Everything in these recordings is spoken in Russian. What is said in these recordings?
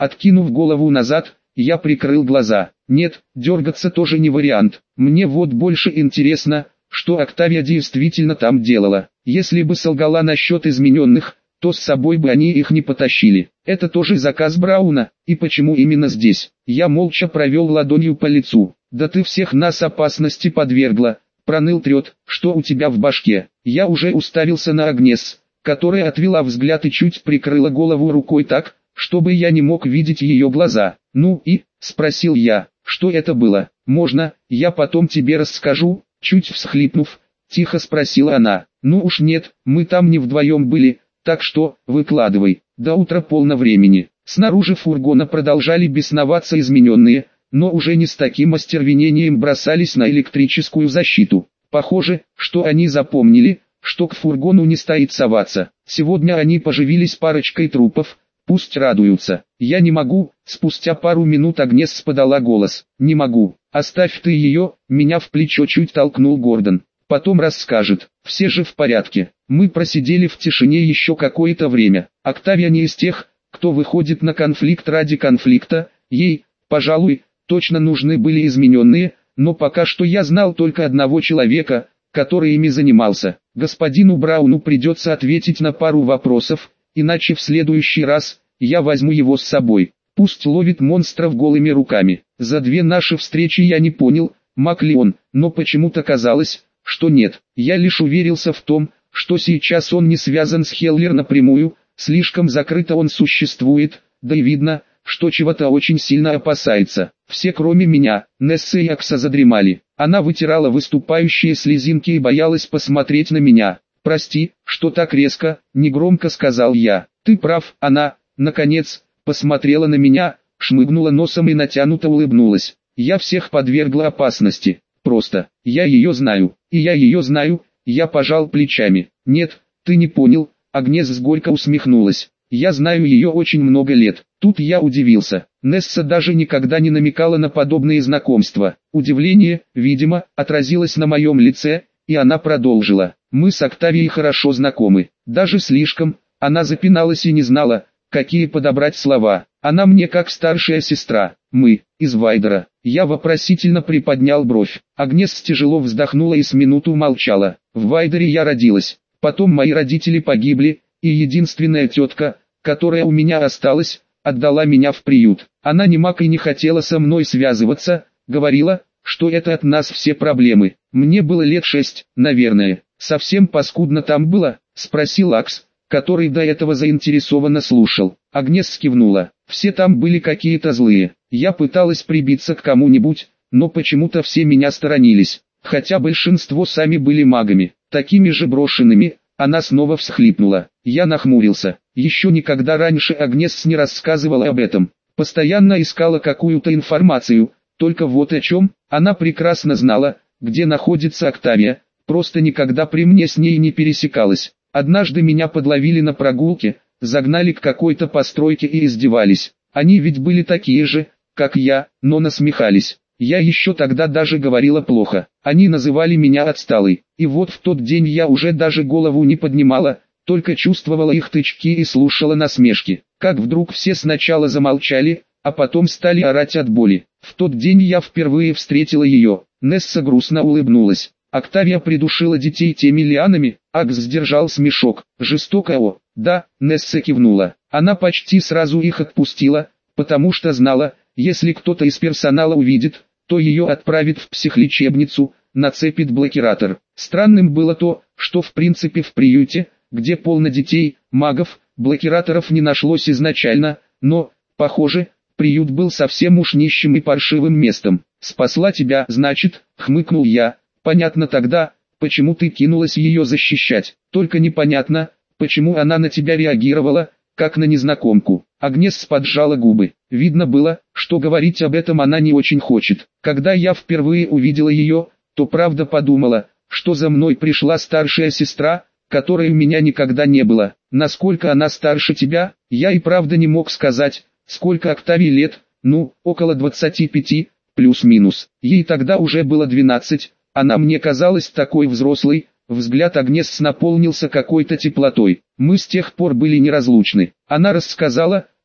Откинув голову назад, я прикрыл глаза. Нет, дергаться тоже не вариант. Мне вот больше интересно, что Октавия действительно там делала. Если бы солгала насчет измененных, то с собой бы они их не потащили. Это тоже заказ Брауна, и почему именно здесь? Я молча провел ладонью по лицу. Да ты всех нас опасности подвергла, проныл Трет, что у тебя в башке? Я уже уставился на Агнес, которая отвела взгляд и чуть прикрыла голову рукой так, чтобы я не мог видеть ее глаза. Ну и, спросил я, что это было? Можно, я потом тебе расскажу, чуть всхлипнув, тихо спросила она. Ну уж нет, мы там не вдвоем были, так что, выкладывай. До утра полно времени. Снаружи фургона продолжали бесноваться измененные, но уже не с таким остервенением бросались на электрическую защиту. Похоже, что они запомнили, что к фургону не стоит соваться. Сегодня они поживились парочкой трупов, пусть радуются. Я не могу, спустя пару минут Агнес подала голос. Не могу, оставь ты ее, меня в плечо чуть толкнул Гордон. Потом расскажет, все же в порядке. Мы просидели в тишине еще какое-то время. Октавия не из тех, кто выходит на конфликт ради конфликта, ей, пожалуй, точно нужны были измененные, но пока что я знал только одного человека, который ими занимался. Господину Брауну придется ответить на пару вопросов, иначе в следующий раз я возьму его с собой. Пусть ловит монстров голыми руками. За две наши встречи я не понял, маг ли он, но почему-то казалось, что нет. Я лишь уверился в том, что сейчас он не связан с Хеллер напрямую, слишком закрыто он существует, да и видно, что чего-то очень сильно опасается. Все кроме меня, Несса и Акса задремали. Она вытирала выступающие слезинки и боялась посмотреть на меня. «Прости, что так резко», — негромко сказал я. «Ты прав». Она, наконец, посмотрела на меня, шмыгнула носом и натянуто улыбнулась. «Я всех подвергла опасности. Просто, я ее знаю, и я ее знаю». Я пожал плечами. «Нет, ты не понял», — Агнес горько усмехнулась. «Я знаю ее очень много лет». Тут я удивился. Несса даже никогда не намекала на подобные знакомства. Удивление, видимо, отразилось на моем лице, и она продолжила. «Мы с Октавией хорошо знакомы. Даже слишком». Она запиналась и не знала, какие подобрать слова. «Она мне как старшая сестра. Мы, из Вайдера». Я вопросительно приподнял бровь. Агнес тяжело вздохнула и с минуту молчала. «В Вайдере я родилась. Потом мои родители погибли, и единственная тетка, которая у меня осталась, отдала меня в приют. Она не маг и не хотела со мной связываться, говорила, что это от нас все проблемы. Мне было лет 6, наверное. Совсем паскудно там было?» — спросил Акс, который до этого заинтересованно слушал. Агнес кивнула. «Все там были какие-то злые. Я пыталась прибиться к кому-нибудь, но почему-то все меня сторонились, хотя большинство сами были магами, такими же брошенными». Она снова всхлипнула. Я нахмурился. Еще никогда раньше Агнес не рассказывала об этом. Постоянно искала какую-то информацию, только вот о чем. Она прекрасно знала, где находится Октавия, просто никогда при мне с ней не пересекалась. Однажды меня подловили на прогулке, загнали к какой-то постройке и издевались. Они ведь были такие же, как я, но насмехались. Я еще тогда даже говорила плохо. Они называли меня отсталой. И вот в тот день я уже даже голову не поднимала, только чувствовала их тычки и слушала насмешки. Как вдруг все сначала замолчали, а потом стали орать от боли. В тот день я впервые встретила ее. Несса грустно улыбнулась. Октавия придушила детей теми лианами. Акс сдержал смешок. Жестоко, о. Да, Несса кивнула. Она почти сразу их отпустила, потому что знала, если кто-то из персонала увидит, то ее отправит в психлечебницу, нацепит блокиратор. Странным было то, что в принципе в приюте, где полно детей, магов, блокираторов не нашлось изначально, но, похоже, приют был совсем уж нищим и паршивым местом. «Спасла тебя, значит», — хмыкнул я. «Понятно тогда, почему ты кинулась ее защищать. Только непонятно, почему она на тебя реагировала, как на незнакомку». Агнес поджала губы. Видно было, что говорить об этом она не очень хочет. Когда я впервые увидела ее, то правда подумала, что за мной пришла старшая сестра, которой у меня никогда не было. Насколько она старше тебя, я и правда не мог сказать. Сколько Октавии лет? Ну, около 25, плюс-минус. Ей тогда уже было 12, она мне казалась такой взрослой. Взгляд Агнес наполнился какой-то теплотой. Мы с тех пор были неразлучны. Она рассказала,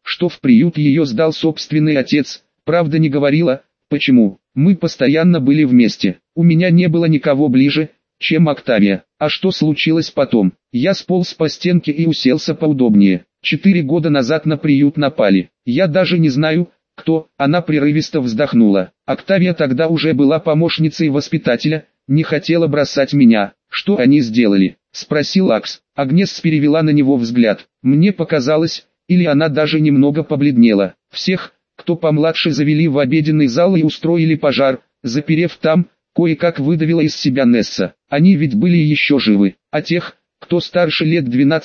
что в приют ее сдал собственный отец, правда не говорила, почему. Мы постоянно были вместе, у меня не было никого ближе, чем Октавия. А что случилось потом? Я сполз по стенке и уселся поудобнее. 4 года назад на приют напали. Я даже не знаю, кто. Она прерывисто вздохнула. Октавия тогда уже была помощницей воспитателя, не хотела бросать меня. Что они сделали? Спросил Акс. Агнес перевела на него взгляд. Мне показалось, или она даже немного побледнела. Всех, кто помладше, завели в обеденный зал и устроили пожар, заперев там, кое-как выдавила из себя Несса. Они ведь были еще живы, а тех, кто старше лет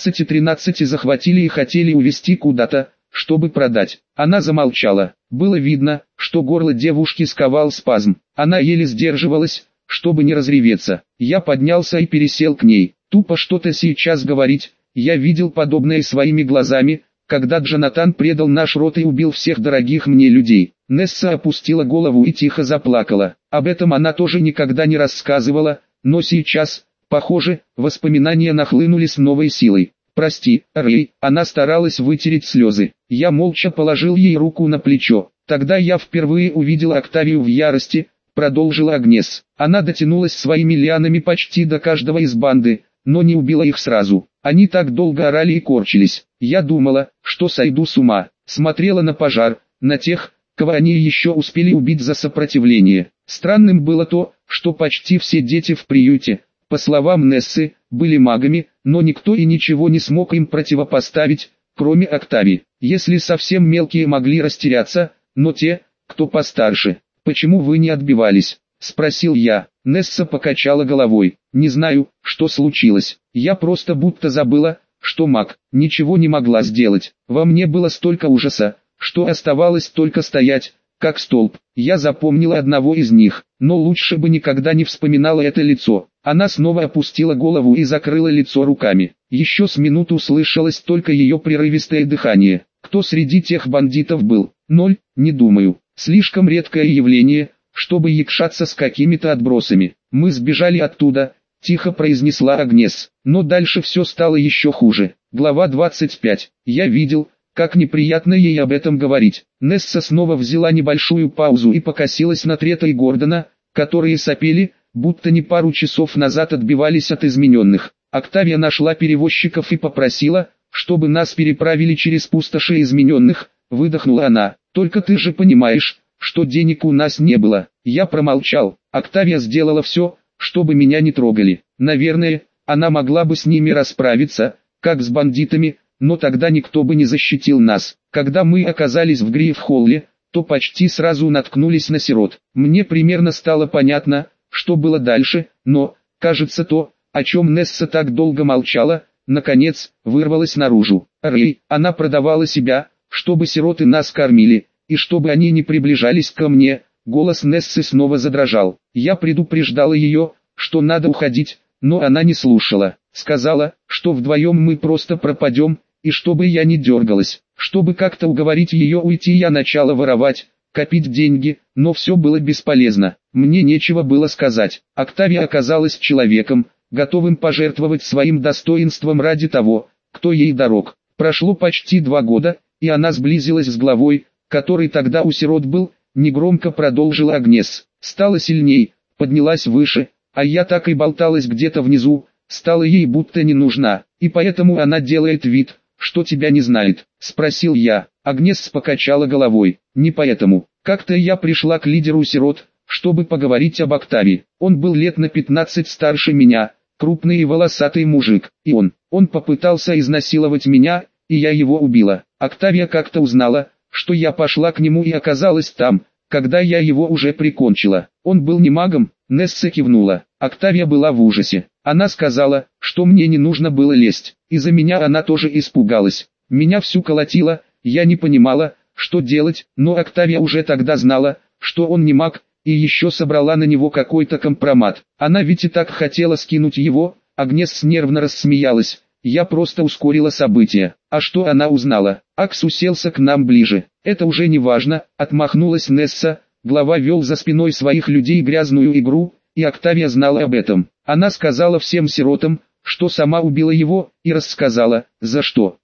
12-13, захватили и хотели увезти куда-то, чтобы продать. Она замолчала. Было видно, что горло девушки сковал спазм. Она еле сдерживалась, чтобы не разреветься. Я поднялся и пересел к ней. Тупо что-то сейчас говорить, я видел подобное своими глазами, когда Джонатан предал наш род и убил всех дорогих мне людей. Несса опустила голову и тихо заплакала. Об этом она тоже никогда не рассказывала, но сейчас, похоже, воспоминания нахлынули с новой силой. «Прости, Рэй», она старалась вытереть слезы. Я молча положил ей руку на плечо. «Тогда я впервые увидел Октавию в ярости», продолжила Агнес. Она дотянулась своими лианами почти до каждого из банды, но не убила их сразу. Они так долго орали и корчились. Я думала, что сойду с ума. Смотрела на пожар, на тех, кого они еще успели убить за сопротивление. Странным было то, что почти все дети в приюте, по словам Нессы, были магами, но никто и ничего не смог им противопоставить, кроме Октавии. Если совсем мелкие могли растеряться, но те, кто постарше. «Почему вы не отбивались?» – спросил я. Несса покачала головой. «Не знаю, что случилось. Я просто будто забыла, что маг, ничего не могла сделать. Во мне было столько ужаса, что оставалось только стоять, как столб. Я запомнила одного из них, но лучше бы никогда не вспоминала это лицо». Она снова опустила голову и закрыла лицо руками. Еще с минуту слышалось только ее прерывистое дыхание. Кто среди тех бандитов был? 0, не думаю. Слишком редкое явление, чтобы якшаться с какими-то отбросами. Мы сбежали оттуда, тихо произнесла Агнес. Но дальше все стало еще хуже. Глава 25. Я видел, как неприятно ей об этом говорить. Несса снова взяла небольшую паузу и покосилась на Трета и Гордона, которые сопели, будто не пару часов назад отбивались от измененных. Октавия нашла перевозчиков и попросила, чтобы нас переправили через пустоши измененных, выдохнула она. «Только ты же понимаешь, что денег у нас не было». Я промолчал. Октавия сделала все, чтобы меня не трогали. Наверное, она могла бы с ними расправиться, как с бандитами, но тогда никто бы не защитил нас. Когда мы оказались в Гриф-Холле, то почти сразу наткнулись на сирот. Мне примерно стало понятно, что было дальше, но, кажется, то, о чем Несса так долго молчала, наконец, вырвалось наружу. Рэй, она продавала себя, чтобы сироты нас кормили, и чтобы они не приближались ко мне. Голос Нессы снова задрожал. Я предупреждала ее, что надо уходить, но она не слушала. Сказала, что вдвоем мы просто пропадем, и чтобы я не дергалась. Чтобы как-то уговорить ее уйти, я начала воровать, копить деньги, но все было бесполезно. Мне нечего было сказать. Октавия оказалась человеком, готовым пожертвовать своим достоинством ради того, кто ей дорог. Прошло почти 2 года, и она сблизилась с главой, который тогда у сирот был, негромко продолжила Агнес. Стала сильней, поднялась выше, а я так и болталась где-то внизу, стала ей будто не нужна, и поэтому она делает вид, что тебя не знает, спросил я. Агнес покачала головой. Не поэтому. Как-то я пришла к лидеру сирот, чтобы поговорить об Октавии. Он был лет на 15 старше меня, крупный и волосатый мужик, и он попытался изнасиловать меня, и я его убила. Октавия как-то узнала, что я пошла к нему и оказалась там, когда я его уже прикончила. Он был не магом, Несса кивнула. Октавия была в ужасе. Она сказала, что мне не нужно было лезть. Из-за меня она тоже испугалась. Меня всю колотило, я не понимала, что делать, но Октавия уже тогда знала, что он не маг, и еще собрала на него какой-то компромат. Она ведь и так хотела скинуть его. Агнес нервно рассмеялась. Я просто ускорила события. А что она узнала? Акс уселся к нам ближе. Это уже не важно, отмахнулась Несса. Глава вел за спиной своих людей грязную игру, и Октавия знала об этом. Она сказала всем сиротам, что сама убила его, и рассказала, за что.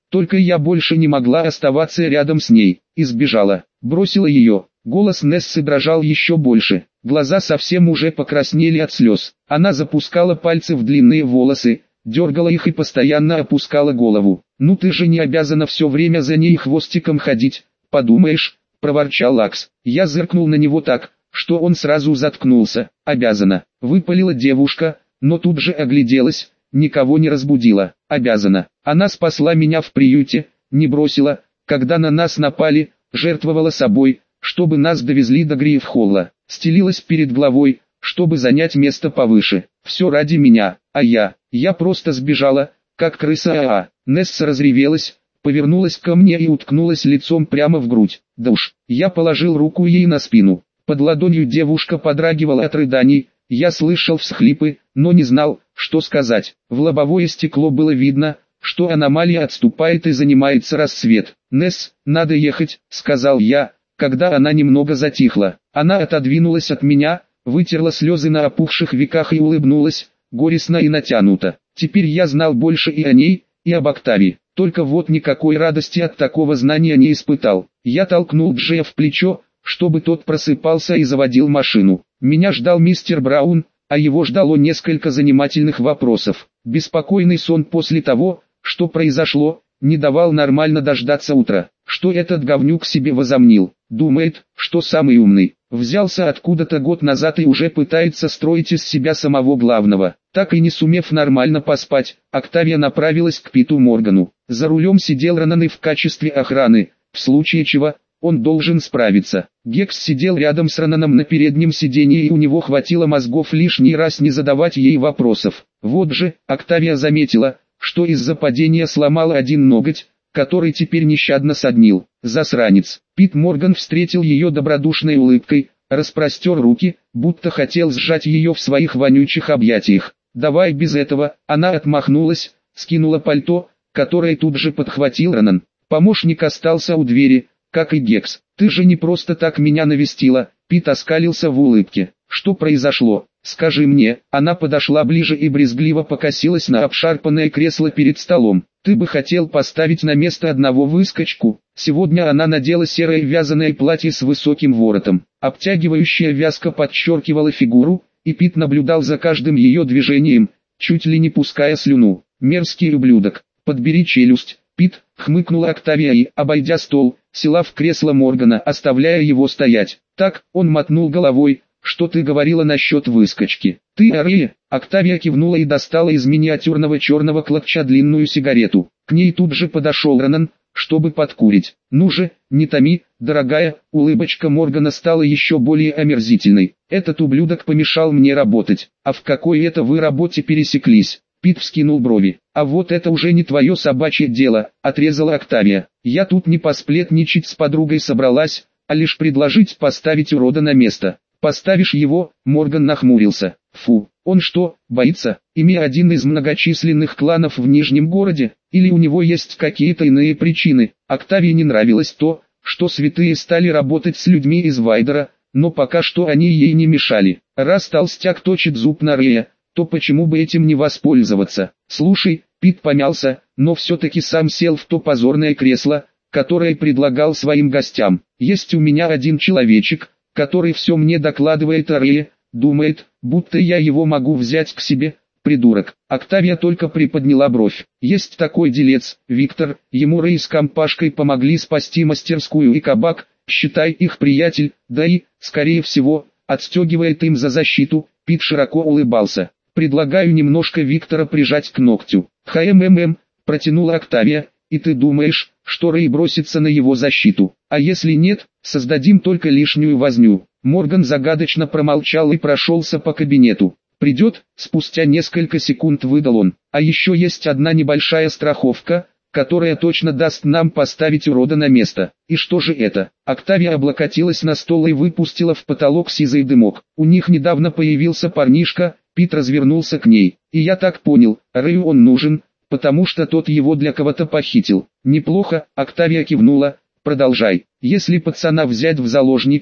Только я больше не могла оставаться рядом с ней, и сбежала, бросила ее. Голос Нессы дрожал еще больше, глаза совсем уже покраснели от слез. Она запускала пальцы в длинные волосы, дергала их и постоянно опускала голову. «Ну ты же не обязана все время за ней хвостиком ходить, подумаешь», — проворчал Лакс. Я зыркнул на него так, что он сразу заткнулся. «Обязана», — выпалила девушка, но тут же огляделась, никого не разбудила. «Обязана. Она спасла меня в приюте, не бросила, когда на нас напали, жертвовала собой, чтобы нас довезли до Грифхолла, стелилась перед главой, чтобы занять место повыше. Все ради меня, а я просто сбежала, как крыса. Несса разревелась, повернулась ко мне и уткнулась лицом прямо в грудь. Да уж, я положил руку ей на спину. Под ладонью девушка подрагивала от рыданий, я слышал всхлипы, но не знал, что сказать. В лобовое стекло было видно, что аномалия отступает и занимается рассвет. «Несс, надо ехать», — сказал я, когда она немного затихла. Она отодвинулась от меня, вытерла слезы на опухших веках и улыбнулась, горестно и натянуто. Теперь я знал больше и о ней, и об Октавии. Только вот никакой радости от такого знания не испытал. Я толкнул Джея в плечо, чтобы тот просыпался и заводил машину. Меня ждал мистер Браун, а его ждало несколько занимательных вопросов. Беспокойный сон после того, что произошло, не давал нормально дождаться утра. Что этот говнюк себе возомнил? Думает, что самый умный. Взялся откуда-то год назад и уже пытается строить из себя самого главного. Так и не сумев нормально поспать, Октавия направилась к Питу Моргану. За рулем сидел Ронан и в качестве охраны, в случае чего, он должен справиться. Гекс сидел рядом с Ронаном на переднем сиденье, и у него хватило мозгов лишний раз не задавать ей вопросов. Вот же, Октавия заметила, что из-за падения сломала один ноготь, который теперь нещадно соднил. Засранец. Пит Морган встретил ее добродушной улыбкой, распростер руки, будто хотел сжать ее в своих вонючих объятиях. «Давай без этого», она отмахнулась, скинула пальто, которое тут же подхватил Ронан. Помощник остался у двери, как и Гекс. «Ты же не просто так меня навестила», Пит оскалился в улыбке. «Что произошло? Скажи мне». Она подошла ближе и брезгливо покосилась на обшарпанное кресло перед столом. «Ты бы хотел поставить на место одного выскочку». Сегодня она надела серое вязаное платье с высоким воротом. Обтягивающая вязка подчеркивала фигуру, и Пит наблюдал за каждым ее движением, чуть ли не пуская слюну. «Мерзкий ублюдок, подбери челюсть». Пит, хмыкнула Октавия и, обойдя стол, села в кресло Моргана, оставляя его стоять. «Так», он мотнул головой, «что ты говорила насчет выскочки?» «Ты Ария?» Октавия кивнула и достала из миниатюрного черного клатча длинную сигарету. К ней тут же подошел Ронан, чтобы подкурить. «Ну же, не томи, дорогая», улыбочка Моргана стала еще более омерзительной. «Этот ублюдок помешал мне работать. А в какой это вы работе пересеклись?» Пит вскинул брови. «А вот это уже не твое собачье дело», отрезала Октавия. «Я тут не посплетничать с подругой собралась, а лишь предложить поставить урода на место». «Поставишь его?» Морган нахмурился. «Фу, он что, боится? Имея один из многочисленных кланов в Нижнем городе? Или у него есть какие-то иные причины?» Октавии не нравилось то, что святые стали работать с людьми из Вайдера, но пока что они ей не мешали. Раз толстяк точит зуб на Рея, то почему бы этим не воспользоваться? «Слушай», Пит помялся, но все-таки сам сел в то позорное кресло, которое предлагал своим гостям. «Есть у меня один человечек, который все мне докладывает о Рее, думает, будто я его могу взять к себе, придурок». Октавия только приподняла бровь. «Есть такой делец, Виктор, ему Рей с компашкой помогли спасти мастерскую и кабак, считай их приятель, да и, скорее всего, отстегивает им за защиту». Пит широко улыбался. «Предлагаю немножко Виктора прижать к ногтю». Протянула Октавия. «И ты думаешь, что Рэй бросится на его защиту? А если нет, создадим только лишнюю возню». Морган загадочно промолчал и прошелся по кабинету. «Придет», спустя несколько секунд выдал он. «А еще есть одна небольшая страховка, которая точно даст нам поставить урода на место». «И что же это?» Октавия облокотилась на стол и выпустила в потолок сизый дымок. «У них недавно появился парнишка», Пит развернулся к ней. «И я так понял, Рэю он нужен, потому что тот его для кого-то похитил». «Неплохо», Октавия кивнула, «продолжай. Если пацана взять в заложники,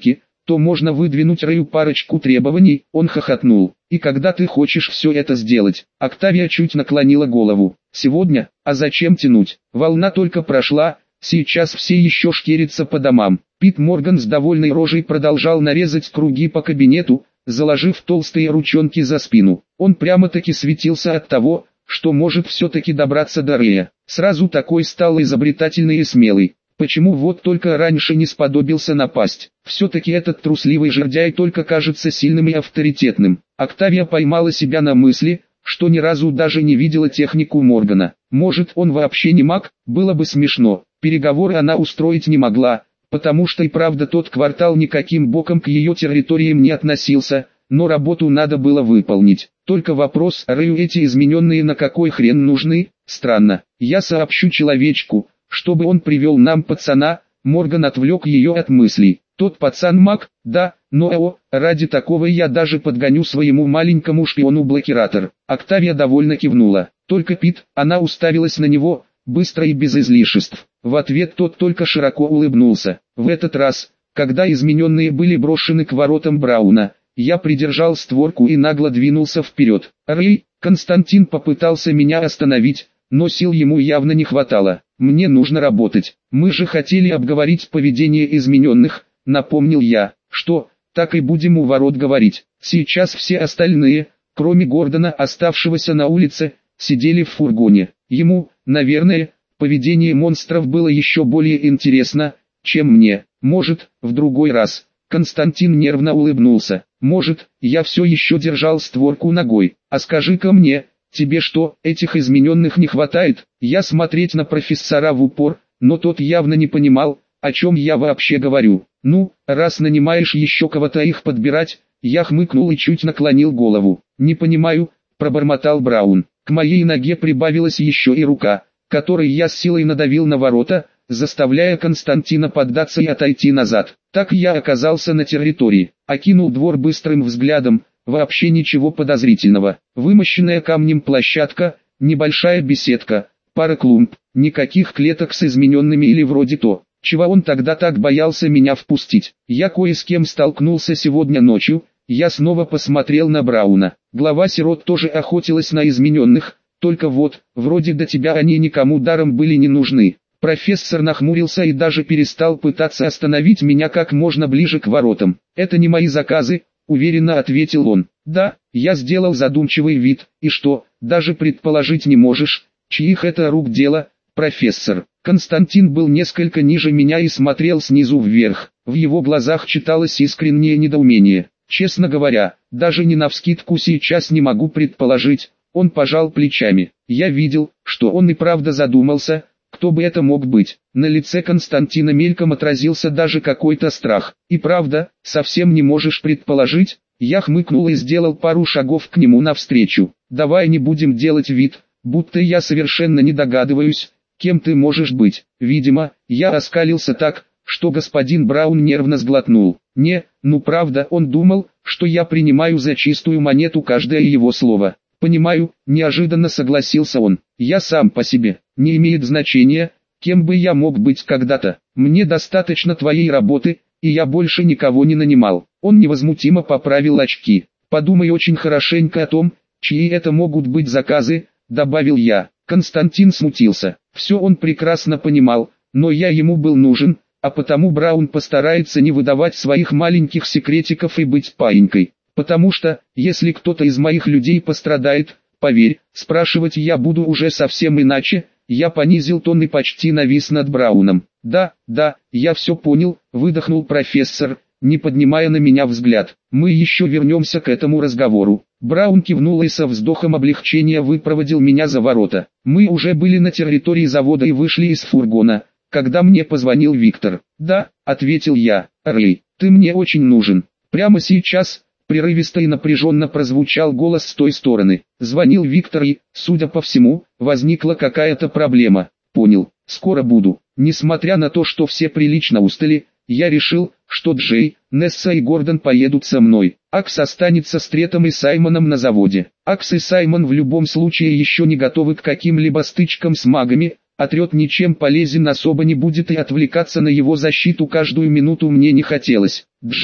то можно выдвинуть Рэю парочку требований. Он хохотнул. И когда ты хочешь все это сделать? Октавия чуть наклонила голову. Сегодня? А зачем тянуть? Волна только прошла, сейчас все еще шкерятся по домам. Пит Морган с довольной рожей продолжал нарезать круги по кабинету, заложив толстые ручонки за спину. Он прямо-таки светился от того, что может все-таки добраться до Рэя. Сразу такой стал изобретательный и смелый. Почему вот только раньше не сподобился напасть? Все-таки этот трусливый жердяй только кажется сильным и авторитетным. Октавия поймала себя на мысли, что ни разу даже не видела технику Моргана. Может, он вообще не маг? Было бы смешно. Переговоры она устроить не могла, потому что и правда тот квартал никаким боком к ее территориям не относился, но работу надо было выполнить. Только вопрос, Рэю эти измененные на какой хрен нужны? Странно. Я сообщу человечку, чтобы он привел нам пацана. Морган отвлек ее от мыслей. Тот пацан маг? Да, но ради такого я даже подгоню своему маленькому шпиону блокиратор. Октавия довольно кивнула. Только Пит, она уставилась на него, быстро и без излишеств. В ответ тот только широко улыбнулся. В этот раз, когда измененные были брошены к воротам Брауна, я придержал створку и нагло двинулся вперед. Рэй, Константин попытался меня остановить, но сил ему явно не хватало. Мне нужно работать. Мы же хотели обговорить поведение измененных, напомнил я. Что, так и будем у ворот говорить. Сейчас все остальные, кроме Гордона, оставшегося на улице, сидели в фургоне. Ему, наверное, поведение монстров было еще более интересно, чем мне. Может, в другой раз. Константин нервно улыбнулся. Может, я все еще держал створку ногой. А скажи-ка мне, тебе что, этих измененных не хватает? Я смотреть на профессора в упор, но тот явно не понимал, о чем я вообще говорю. Ну, раз нанимаешь еще кого-то их подбирать, я хмыкнул и чуть наклонил голову. Не понимаю, пробормотал Браун. К моей ноге прибавилась еще и рука, которой я с силой надавил на ворота, заставляя Константина поддаться и отойти назад. Так я оказался на территории, окинул двор быстрым взглядом, вообще ничего подозрительного. Вымощенная камнем площадка, небольшая беседка, пара клумб, никаких клеток с измененными или вроде то, чего он тогда так боялся меня впустить. Я кое с кем столкнулся сегодня ночью. Я снова посмотрел на Брауна. Глава сирот тоже охотилась на измененных, только вот, вроде до тебя они никому даром были не нужны. Профессор нахмурился и даже перестал пытаться остановить меня как можно ближе к воротам. Это не мои заказы, уверенно ответил он. Да, я сделал задумчивый вид. И что, даже предположить не можешь, чьих это рук дело, профессор? Константин был несколько ниже меня и смотрел снизу вверх. В его глазах читалось искреннее недоумение. Честно говоря, даже не навскидку сейчас не могу предположить. Он пожал плечами. Я видел, что он и правда задумался, кто бы это мог быть. На лице Константина мельком отразился даже какой-то страх. И правда, совсем не можешь предположить? Я хмыкнул и сделал пару шагов к нему навстречу. Давай не будем делать вид, будто я совершенно не догадываюсь, кем ты можешь быть. Видимо, я оскалился так, что господин Браун нервно сглотнул. Не, ну правда, он думал, что я принимаю за чистую монету каждое его слово. Понимаю, неожиданно согласился он. Я сам по себе. Не имеет значения, кем бы я мог быть когда-то. Мне достаточно твоей работы, и я больше никого не нанимал. Он невозмутимо поправил очки. Подумай очень хорошенько о том, чьи это могут быть заказы, добавил я. Константин смутился. Все он прекрасно понимал, но я ему был нужен, а потому Браун постарается не выдавать своих маленьких секретиков и быть паинькой. Потому что, если кто-то из моих людей пострадает, поверь, спрашивать я буду уже совсем иначе. Я понизил тон и почти навис над Брауном. Да, я все понял, выдохнул профессор, не поднимая на меня взгляд. Мы еще вернемся к этому разговору. Браун кивнул и со вздохом облегчения выпроводил меня за ворота. Мы уже были на территории завода и вышли из фургона, когда мне позвонил Виктор. Да, ответил я. Рэй, ты мне очень нужен. Прямо сейчас. Прерывисто и напряженно прозвучал голос с той стороны. Звонил Виктор и, судя по всему, возникла какая-то проблема. Понял, скоро буду. Несмотря на то, что все прилично устали, я решил, что Джей, Несса и Гордон поедут со мной. Акс останется с Третом и Саймоном на заводе. Акс и Саймон в любом случае еще не готовы к каким-либо стычкам с магами, а Трет ничем полезен особо не будет и отвлекаться на его защиту каждую минуту мне не хотелось. Джей,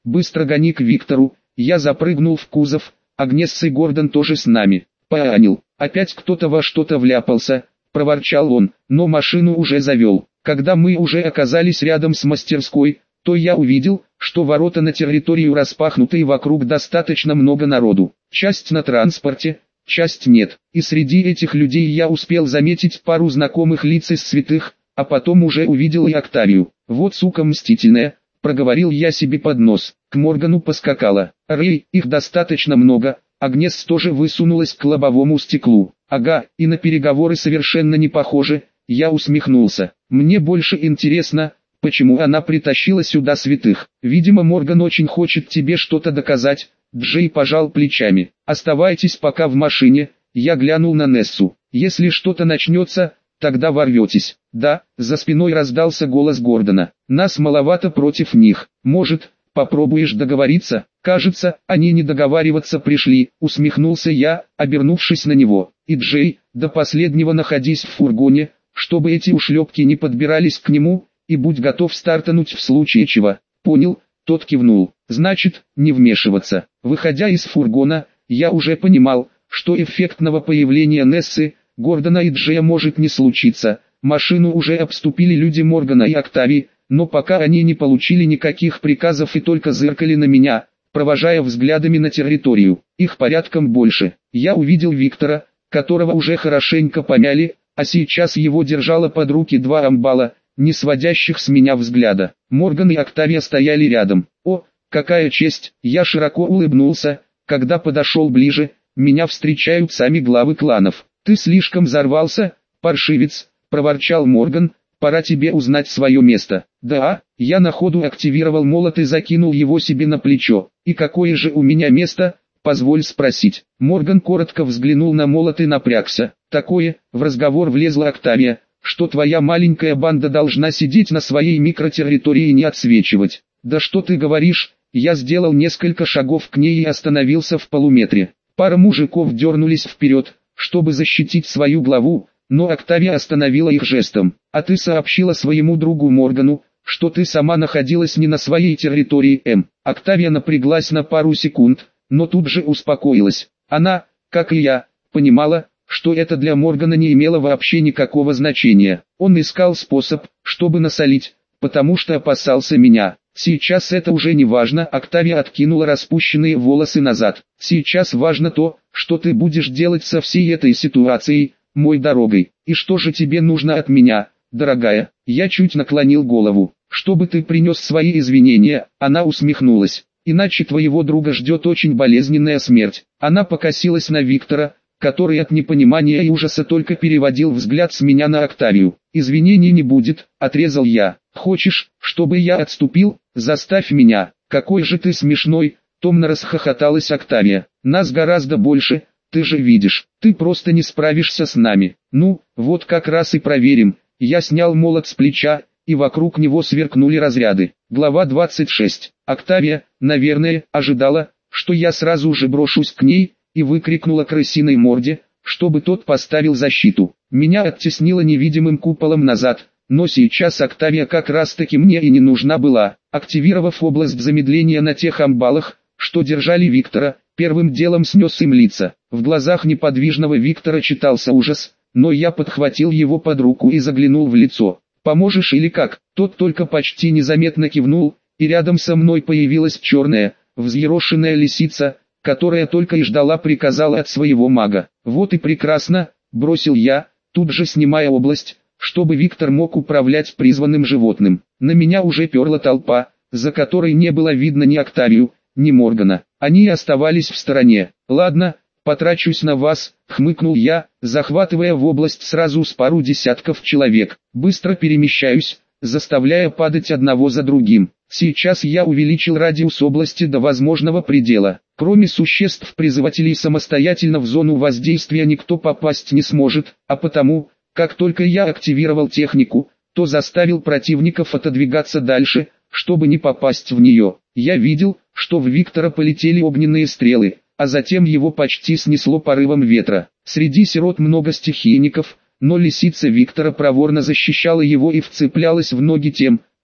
быстро гони к Виктору. Я запрыгнул в кузов, Агнесса и Гордон тоже с нами. Понял, опять кто-то во что-то вляпался, проворчал он, но машину уже завел. Когда мы уже оказались рядом с мастерской, то я увидел, что ворота на территорию распахнуты и вокруг достаточно много народу. Часть на транспорте, часть нет. И среди этих людей я успел заметить пару знакомых лиц из святых, а потом уже увидел и Октавию. Вот сука мстительная, проговорил я себе под нос. К Моргану поскакала. Рэй, их достаточно много. Агнес тоже высунулась к лобовому стеклу. Ага, и на переговоры совершенно не похоже. Я усмехнулся. Мне больше интересно, почему она притащила сюда святых. Видимо, Морган очень хочет тебе что-то доказать. Джей пожал плечами. Оставайтесь пока в машине. Я глянул на Нессу. Если что-то начнется, тогда ворветесь. Да, за спиной раздался голос Гордона. Нас маловато против них. Может, попробуешь договориться? Кажется, они не договариваться пришли, усмехнулся я, обернувшись на него. И Джей, до последнего находись в фургоне, чтобы эти ушлепки не подбирались к нему, и будь готов стартануть в случае чего. Понял, тот кивнул. Значит, не вмешиваться. Выходя из фургона, я уже понимал, что эффектного появления Нессы, Гордона и Джея может не случиться. Машину уже обступили люди Моргана и Октавии, но пока они не получили никаких приказов и только зыркали на меня, провожая взглядами на территорию. Их порядком больше. Я увидел Виктора, которого уже хорошенько помяли, а сейчас его держало под руки два амбала, не сводящих с меня взгляда. Морган и Октавия стояли рядом. О, какая честь! Я широко улыбнулся, когда подошел ближе. Меня встречают сами главы кланов. Ты слишком взорвался, паршивец, проворчал Морган. Пора тебе узнать свое место. Да, я на ходу активировал молот и закинул его себе на плечо. И какое же у меня место, позволь спросить. Морган коротко взглянул на молот и напрягся. Такое, в разговор влезла Октавия, что твоя маленькая банда должна сидеть на своей микротерритории и не отсвечивать. Да что ты говоришь? Я сделал несколько шагов к ней и остановился в полуметре. Пара мужиков дернулись вперед, чтобы защитить свою главу, но Октавия остановила их жестом. А ты сообщила своему другу Моргану, что ты сама находилась не на своей территории, Октавия напряглась на пару секунд, но тут же успокоилась. Она, как и я, понимала, что это для Моргана не имело вообще никакого значения. Он искал способ, чтобы насолить, потому что опасался меня. Сейчас это уже не важно, Октавия откинула распущенные волосы назад. Сейчас важно то, что ты будешь делать со всей этой ситуацией, мой дорогой. И что же тебе нужно от меня, дорогая? Я чуть наклонил голову. Чтобы ты принес свои извинения, она усмехнулась. Иначе твоего друга ждет очень болезненная смерть. Она покосилась на Виктора, который от непонимания и ужаса только переводил взгляд с меня на Октавию. «Извинений не будет», — отрезал я. «Хочешь, чтобы я отступил? Заставь меня». «Какой же ты смешной», — томно расхохоталась Октавия. «Нас гораздо больше, ты же видишь. Ты просто не справишься с нами. Ну, вот как раз и проверим». Я снял молот с плеча, и вокруг него сверкнули разряды. Глава 26. Октавия, наверное, ожидала, что я сразу же брошусь к ней, и выкрикнула крысиной морде, чтобы тот поставил защиту. Меня оттеснило невидимым куполом назад, но сейчас Октавия как раз таки мне и не нужна была. Активировав область замедления на тех амбалах, что держали Виктора, первым делом снес им лица. В глазах неподвижного Виктора читался ужас, но я подхватил его под руку и заглянул в лицо. «Поможешь или как?» Тот только почти незаметно кивнул, и рядом со мной появилась черная, взъерошенная лисица, которая только и ждала приказа от своего мага. «Вот и прекрасно», — бросил я, тут же снимая область, чтобы Виктор мог управлять призванным животным. На меня уже перла толпа, за которой не было видно ни Октавию, ни Моргана. Они оставались в стороне. «Ладно, потрачусь на вас», — хмыкнул я, захватывая в область сразу с пару десятков человек. Быстро перемещаюсь, заставляя падать одного за другим. Сейчас я увеличил радиус области до возможного предела. Кроме существ-призывателей самостоятельно в зону воздействия никто попасть не сможет, а потому, как только я активировал технику, то заставил противников отодвигаться дальше, чтобы не попасть в нее. Я видел, что в Виктора полетели огненные стрелы, а затем его почти снесло порывом ветра. Среди сирот много стихийников, но лисица Виктора проворно защищала его и вцеплялась в ноги тем,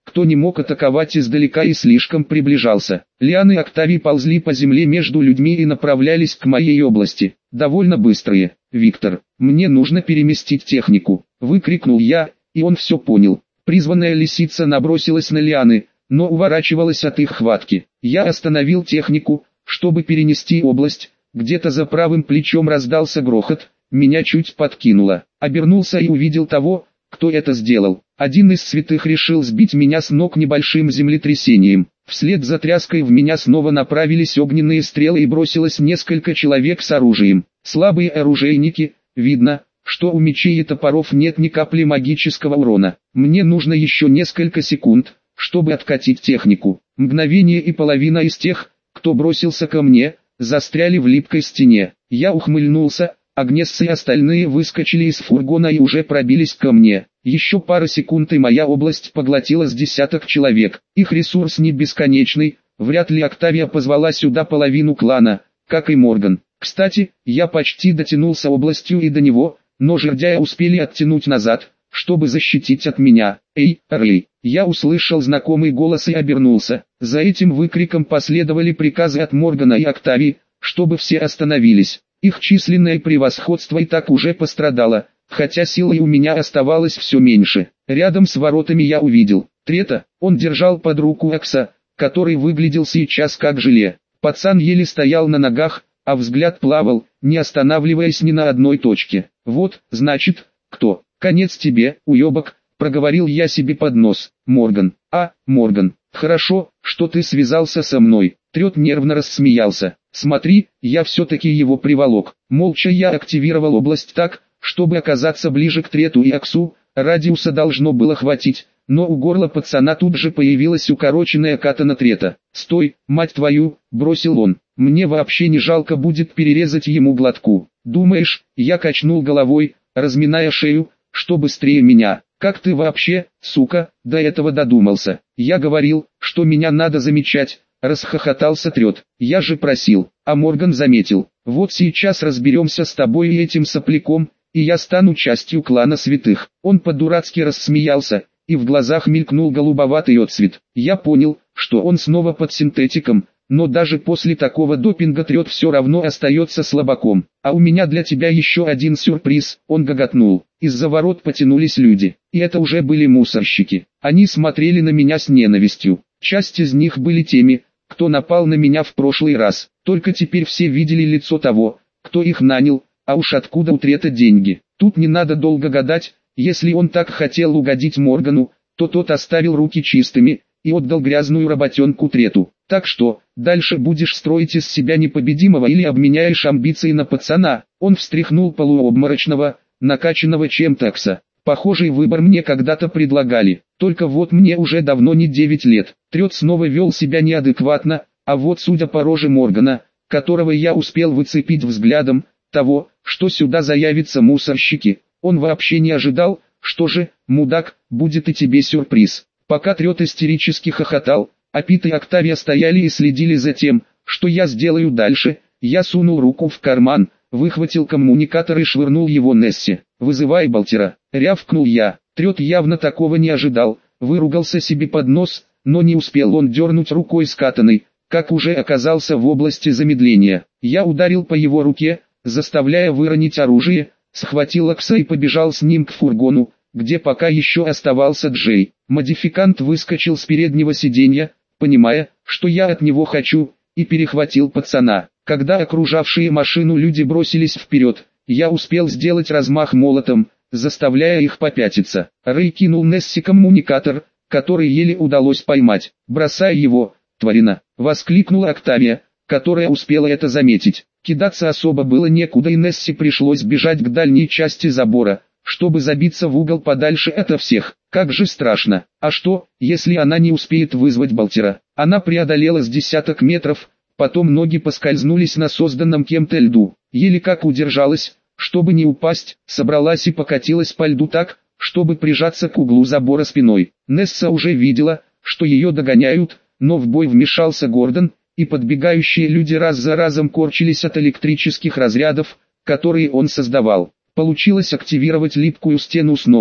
кто не мог атаковать издалека и слишком приближался. Лианы Октавии ползли по земле между людьми и направлялись к моей области. Довольно быстрые. «Виктор, мне нужно переместить технику», — выкрикнул я, и он все понял. Призванная лисица набросилась на лианы, но уворачивалась от их хватки. Я остановил технику, чтобы перенести область. Где-то за правым плечом раздался грохот, меня чуть подкинуло. Обернулся и увидел того, кто это сделал. Один из святых решил сбить меня с ног небольшим землетрясением. Вслед за тряской в меня снова направились огненные стрелы и бросилось несколько человек с оружием. Слабые оружейники, видно, что у мечей и топоров нет ни капли магического урона. Мне нужно еще несколько секунд, чтобы откатить технику. Мгновение, и половина из тех, кто бросился ко мне, застряли в липкой стене. Я ухмыльнулся, Агнесса и остальные выскочили из фургона и уже пробились ко мне. Еще пара секунд, и моя область поглотила с десяток человек. Их ресурс не бесконечный, вряд ли Октавия позвала сюда половину клана, как и Морган. Кстати, я почти дотянулся областью и до него, но жердяя успели оттянуть назад, чтобы защитить от меня. «Эй, Рэй!» Я услышал знакомый голос и обернулся. За этим выкриком последовали приказы от Моргана и Октавии, чтобы все остановились. Их численное превосходство и так уже пострадало, хотя силы у меня оставалось все меньше. Рядом с воротами я увидел Трета. Он держал под руку Экса, который выглядел сейчас как желе. Пацан еле стоял на ногах, а взгляд плавал, не останавливаясь ни на одной точке. «Вот, значит, кто? Конец тебе, уебок», — проговорил я себе под нос. «Морган. Морган, хорошо, что ты связался со мной». Трет нервно рассмеялся. «Смотри, я все-таки его приволок». Молча я активировал область так, чтобы оказаться ближе к Трету и Аксу. Радиуса должно было хватить, но у горла пацана тут же появилась укороченная катана Трета. «Стой, мать твою!» — бросил он. «Мне вообще не жалко будет перерезать ему глотку». «Думаешь?» — я качнул головой, разминая шею, что быстрее меня. «Как ты вообще, сука, до этого додумался? Я говорил, что меня надо замечать», — расхохотался Трет. «Я же просил». А Морган заметил: «Вот сейчас разберемся с тобой и этим сопляком, и я стану частью клана святых». Он по-дурацки рассмеялся, и в глазах мелькнул голубоватый отцвет. Я понял, что он снова под синтетиком, но даже после такого допинга Трет все равно остается слабаком. «А у меня для тебя еще один сюрприз», — он гоготнул. Из-за ворот потянулись люди, и это уже были мусорщики. Они смотрели на меня с ненавистью. Часть из них были теми, кто напал на меня в прошлый раз. Только теперь все видели лицо того, кто их нанял, а уж откуда у Трета деньги. Тут не надо долго гадать, если он так хотел угодить Моргану, то тот оставил руки чистыми и отдал грязную работенку Трету. Так что, дальше будешь строить из себя непобедимого или обменяешь амбиции на пацана. Он встряхнул полуобморочного, накачанного чем-то Экса. Похожий выбор мне когда-то предлагали, только вот мне уже давно не 9 лет. Трет снова вел себя неадекватно, а вот судя по роже Моргана, которого я успел выцепить взглядом, того, что сюда заявятся мусорщики, он вообще не ожидал. «Что же, мудак, будет и тебе сюрприз». Пока Трет истерически хохотал, а Пит и Октавия стояли и следили за тем, что я сделаю дальше, я сунул руку в карман, выхватил коммуникатор и швырнул его Несси. «Вызывай Балтера», — рявкнул я. Трет явно такого не ожидал, выругался себе под нос, но не успел он дернуть рукой с катаной, как уже оказался в области замедления. Я ударил по его руке, заставляя выронить оружие, схватил Акса и побежал с ним к фургону, где пока еще оставался Джей. Модификант выскочил с переднего сиденья, понимая, что я от него хочу, и перехватил пацана. Когда окружавшие машину люди бросились вперед, я успел сделать размах молотом, заставляя их попятиться. Рэй кинул Несси коммуникатор, который еле удалось поймать. «Бросай его, тварина!» — воскликнула Октавия, которая успела это заметить. Кидаться особо было некуда, и Несси пришлось бежать к дальней части забора, чтобы забиться в угол подальше ото всех. Как же страшно. А что, если она не успеет вызвать Балтера? Она преодолела с десяток метров, потом ноги поскользнулись на созданном кем-то льду. Еле как удержалась, чтобы не упасть, собралась и покатилась по льду так, чтобы прижаться к углу забора спиной. Несса уже видела, что ее догоняют, но в бой вмешался Гордон, и подбегающие люди раз за разом корчились от электрических разрядов, которые он создавал. Получилось активировать липкую стену снова,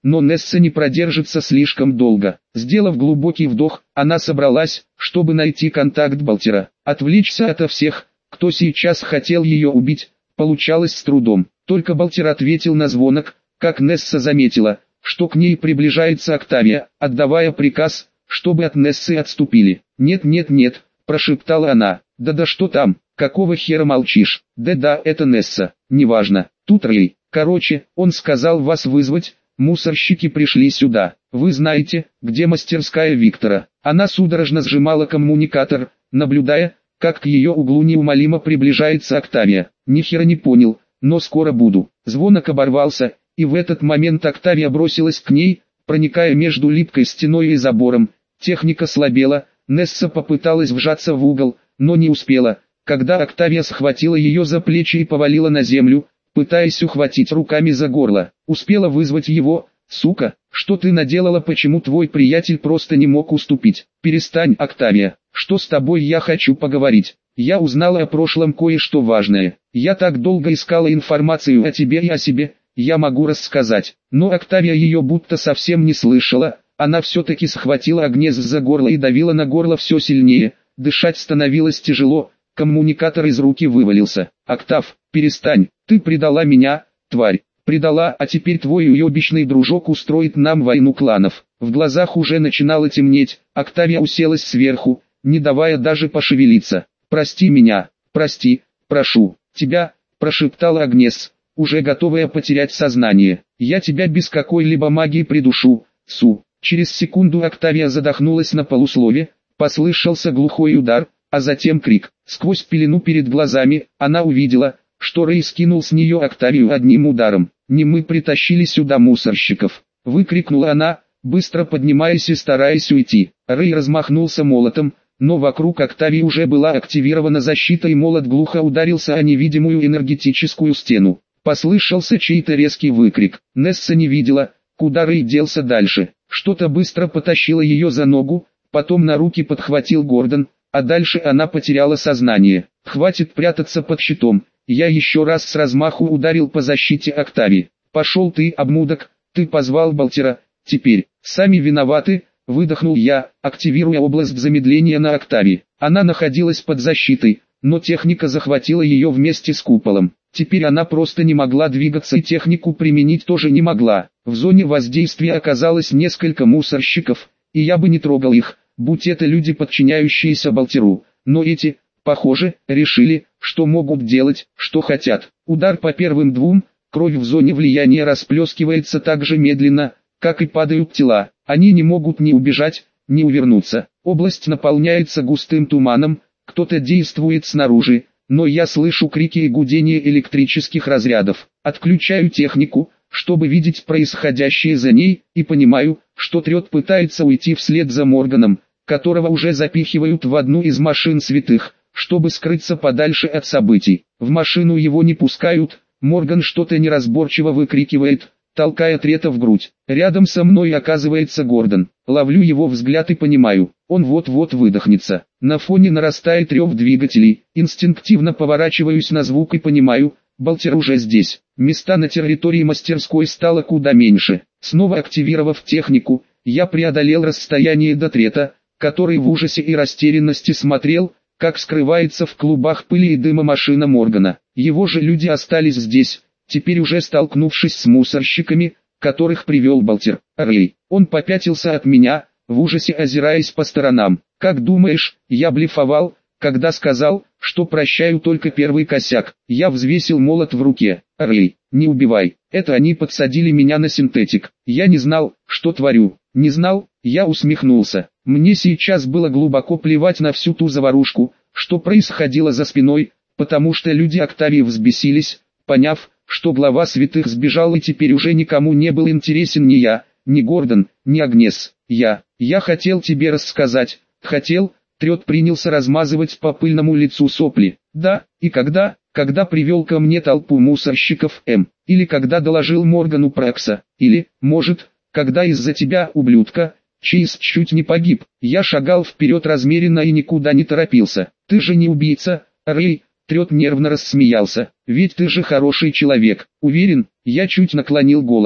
но Несса не продержится слишком долго. Сделав глубокий вдох, она собралась, чтобы найти контакт Балтера. Отвлечься ото всех, кто сейчас хотел ее убить, получалось с трудом. Только Балтер ответил на звонок, как Несса заметила, что к ней приближается Октавия, отдавая приказ, чтобы от Нессы отступили. «Нет, нет, нет», – прошептала она. «Да что там, какого хера молчишь? Да, это Несса, неважно, тут Рэй. Короче, он сказал вас вызвать, мусорщики пришли сюда. Вы знаете, где мастерская Виктора?» Она судорожно сжимала коммуникатор, наблюдая, как к ее углу неумолимо приближается Октавия. «Ни хера не понял, но скоро буду». Звонок оборвался, и в этот момент Октавия бросилась к ней, проникая между липкой стеной и забором. Техника слабела, Несса попыталась вжаться в угол, но не успела, когда Октавия схватила ее за плечи и повалила на землю, пытаясь ухватить руками за горло. «Успела вызвать его, сука? Что ты наделала? Почему твой приятель просто не мог уступить? Перестань, Октавия, что с тобой? Я хочу поговорить. Я узнала о прошлом кое-что важное. Я так долго искала информацию о тебе и о себе, я могу рассказать». Но Октавия ее будто совсем не слышала, она все-таки схватила Агнес за горло и давила на горло все сильнее, дышать становилось тяжело, коммуникатор из руки вывалился. «Октав, перестань, ты предала меня, тварь, предала, а теперь твой уебищный дружок устроит нам войну кланов». В глазах уже начинало темнеть, Октавия уселась сверху, не давая даже пошевелиться. «Прости меня, прости, прошу, тебя», – прошептала Агнес, уже готовая потерять сознание. «Я тебя без какой-либо магии придушу, Су». Через секунду Октавия задохнулась на полуслове, послышался глухой удар, а затем крик. Сквозь пелену перед глазами, она увидела, что Рэй скинул с нее Октавию одним ударом. «Не мы притащили сюда мусорщиков!» — выкрикнула она, быстро поднимаясь и стараясь уйти. Рэй размахнулся молотом, но вокруг Октавии уже была активирована защита, и молот глухо ударился о невидимую энергетическую стену. Послышался чей-то резкий выкрик. Несса не видела, куда Рэй делся дальше. Что-то быстро потащило ее за ногу, потом на руки подхватил Гордон, а дальше она потеряла сознание. «Хватит прятаться под щитом», я еще раз с размаху ударил по защите Октавии. «Пошел ты, обмудок, ты позвал Балтера, теперь, сами виноваты», выдохнул я, активируя область замедления на Октавии. Она находилась под защитой, но техника захватила ее вместе с куполом. Теперь она просто не могла двигаться и технику применить тоже не могла. В зоне воздействия оказалось несколько мусорщиков, и я бы не трогал их, будь это люди, подчиняющиеся Балтеру. Но эти, похоже, решили, что могут делать, что хотят. Удар по первым двум, кровь в зоне влияния расплескивается так же медленно, как и падают тела. Они не могут ни убежать, ни увернуться. Область наполняется густым туманом, кто-то действует снаружи, но я слышу крики и гудение электрических разрядов. Отключаю технику, чтобы видеть происходящее за ней, и понимаю, что Трет пытается уйти вслед за Морганом, которого уже запихивают в одну из машин святых, чтобы скрыться подальше от событий. В машину его не пускают, Морган что-то неразборчиво выкрикивает, толкая Трета в грудь. Рядом со мной оказывается Гордон. Ловлю его взгляд и понимаю, он вот-вот выдохнется. На фоне нарастает рев двигателей, инстинктивно поворачиваюсь на звук и понимаю, Балтер уже здесь. Места на территории мастерской стало куда меньше. Снова активировав технику, я преодолел расстояние до Трета, который в ужасе и растерянности смотрел, как скрывается в клубах пыли и дыма машина Моргана. Его же люди остались здесь, теперь уже столкнувшись с мусорщиками, которых привел Балтер. Рэй. Он попятился от меня, в ужасе озираясь по сторонам. «Как думаешь, я блефовал, когда сказал, что прощаю только первый косяк?» Я взвесил молот в руке. «Рэй, не убивай, это они подсадили меня на синтетик. Я не знал, что творю». «Не знал?» Я усмехнулся. Мне сейчас было глубоко плевать на всю ту заварушку, что происходило за спиной, потому что люди Октавии взбесились, поняв, что глава святых сбежал, и теперь уже никому не был интересен ни я, ни Гордон, ни Агнес. Я хотел тебе рассказать, хотел. Трет принялся размазывать по пыльному лицу сопли. «Да, и когда привел ко мне толпу мусорщиков, или когда доложил Моргану Прекса, или, может, когда из-за тебя, ублюдка, Чейз чуть не погиб». Я шагал вперед размеренно и никуда не торопился. «Ты же не убийца, Рэй», Трет нервно рассмеялся. «Ведь ты же хороший человек». «Уверен?» Я чуть наклонил голову.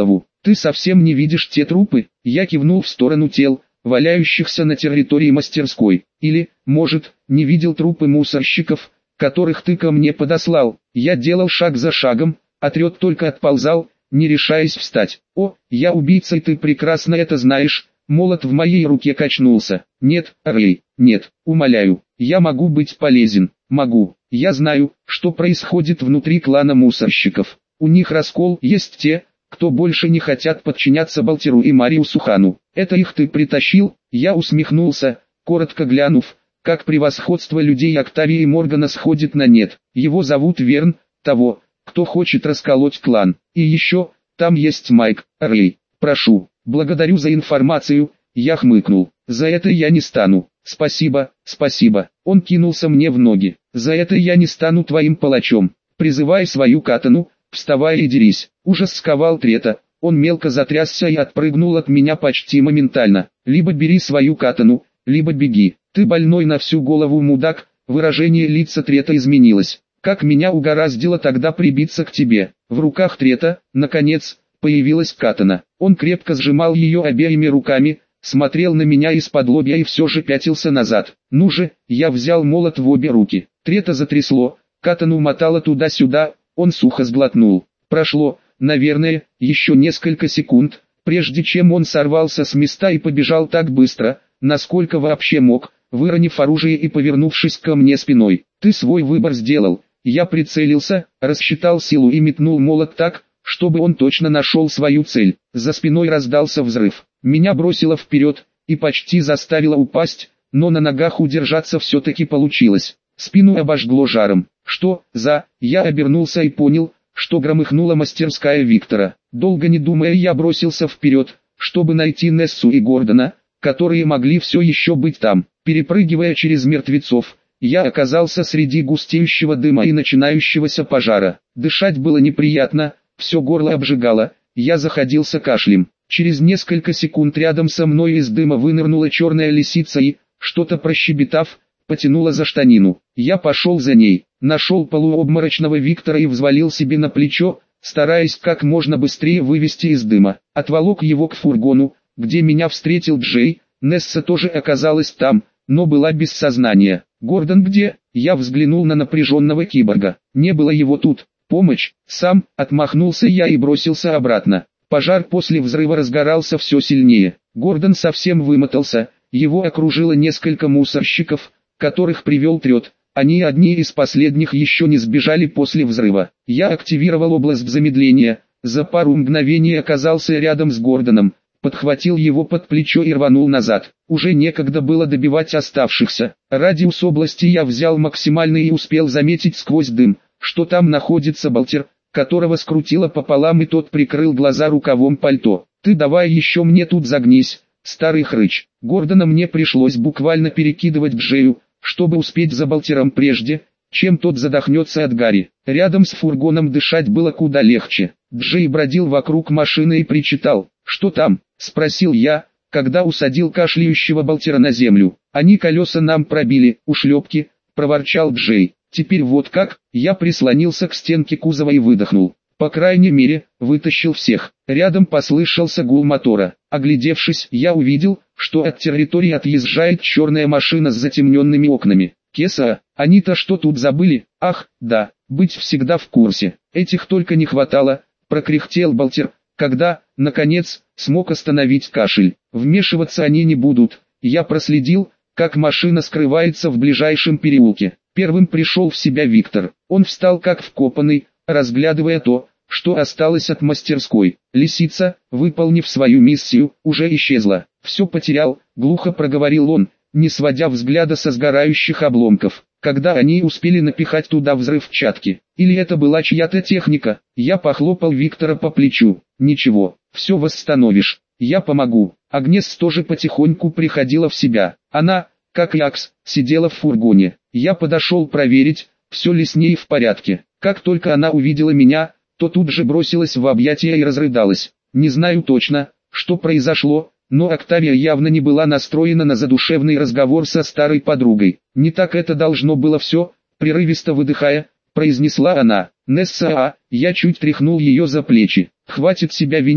Ты совсем не видишь те трупы? Я кивнул в сторону тел, валяющихся на территории мастерской. Или, может, не видел трупы мусорщиков, которых ты ко мне подослал? Я делал шаг за шагом, а Трет только отползал, не решаясь встать. О, я убийца, и ты прекрасно это знаешь. Молот в моей руке качнулся. Нет, Рэй, нет, умоляю, я могу быть полезен, могу. Я знаю, что происходит внутри клана мусорщиков. У них раскол, есть те, кто больше не хотят подчиняться Балтеру и Мариусу Хану. Это их ты притащил? Я усмехнулся, коротко глянув, как превосходство людей Октавии и Моргана сходит на нет. Его зовут Верн, того, кто хочет расколоть клан. И еще, там есть Майк, Рэй. Прошу, благодарю за информацию, я хмыкнул. За это я не стану. Спасибо, спасибо. Он кинулся мне в ноги. За это я не стану твоим палачом. Призывай свою катану, вставай и дерись. Ужас сковал Трета. Он мелко затрясся и отпрыгнул от меня почти моментально. Либо бери свою катану, либо беги. Ты больной на всю голову, мудак. Выражение лица Трета изменилось. Как меня угораздило тогда прибиться к тебе. В руках Трета, наконец, появилась катана. Он крепко сжимал ее обеими руками, смотрел на меня из-под лобья и все же пятился назад. Ну же, я взял молот в обе руки. Трета затрясло, катану мотало туда-сюда, он сухо сглотнул. Прошло, наверное, еще несколько секунд, прежде чем он сорвался с места и побежал так быстро, насколько вообще мог, выронив оружие и повернувшись ко мне спиной. Ты свой выбор сделал. Я прицелился, рассчитал силу и метнул молот так, чтобы он точно нашел свою цель. За спиной раздался взрыв. Меня бросило вперед и почти заставило упасть, но на ногах удержаться все-таки получилось. Спину обожгло жаром. Что за... Я обернулся и понял, что громыхнула мастерская Виктора. Долго не думая, я бросился вперед, чтобы найти Нессу и Гордона, которые могли все еще быть там. Перепрыгивая через мертвецов, я оказался среди густеющего дыма и начинающегося пожара. Дышать было неприятно, все горло обжигало, я заходился кашлем. Через несколько секунд рядом со мной из дыма вынырнула черная лисица и, что-то прощебетав, потянула за штанину. Я пошел за ней, нашел полуобморочного Виктора и взвалил себе на плечо, стараясь как можно быстрее вывести из дыма. Отволок его к фургону, где меня встретил Джей. Несса тоже оказалась там, но была без сознания. «Гордон где?» Я взглянул на напряженного киборга. Не было его тут. «Помощь!» Сам отмахнулся я и бросился обратно. Пожар после взрыва разгорался все сильнее. Гордон совсем вымотался, его окружило несколько мусорщиков, которых привел Трет. Они одни из последних еще не сбежали после взрыва. Я активировал область замедления, за пару мгновений оказался рядом с Гордоном, подхватил его под плечо и рванул назад. Уже некогда было добивать оставшихся. Радиус области я взял максимальный и успел заметить сквозь дым, что там находится Балтер, которого скрутило пополам, и тот прикрыл глаза рукавом пальто. «Ты давай еще мне тут загнись, старый хрыч». Гордона мне пришлось буквально перекидывать к Джею, чтобы успеть за Балтером прежде, чем тот задохнется от гари. Рядом с фургоном дышать было куда легче. Джей бродил вокруг машины и причитал. «Что там?» — спросил я, когда усадил кашляющего Балтера на землю. «Они колеса нам пробили, ушлепки», — проворчал Джей. «Теперь вот как?» Я прислонился к стенке кузова и выдохнул. По крайней мере, вытащил всех. Рядом послышался гул мотора. Оглядевшись, я увидел, что от территории отъезжает черная машина с затемненными окнами. «Кеса, они-то что тут забыли? Ах, да, быть всегда в курсе. Этих только не хватало», — прокряхтел Балтер, когда, наконец, смог остановить кашель. «Вмешиваться они не будут». Я проследил, как машина скрывается в ближайшем переулке. Первым пришел в себя Виктор. Он встал как вкопанный, разглядывая то, что осталось от мастерской. Лисица, выполнив свою миссию, уже исчезла. «Все потерял», — глухо проговорил он, не сводя взгляда со сгорающих обломков. «Когда они успели напихать туда взрывчатки? Или это была чья-то техника?» Я похлопал Виктора по плечу. «Ничего, все восстановишь. Я помогу». Агнес тоже потихоньку приходила в себя. Она, как и Акс, сидела в фургоне. Я подошел проверить, все ли с ней в порядке. Как только она увидела меня, то тут же бросилась в объятия и разрыдалась. Не знаю точно, что произошло, но Октавия явно не была настроена на задушевный разговор со старой подругой. «Не так это должно было все», — прерывисто выдыхая, произнесла она. «Несса, я чуть тряхнул ее за плечи. «Хватит себя винить»,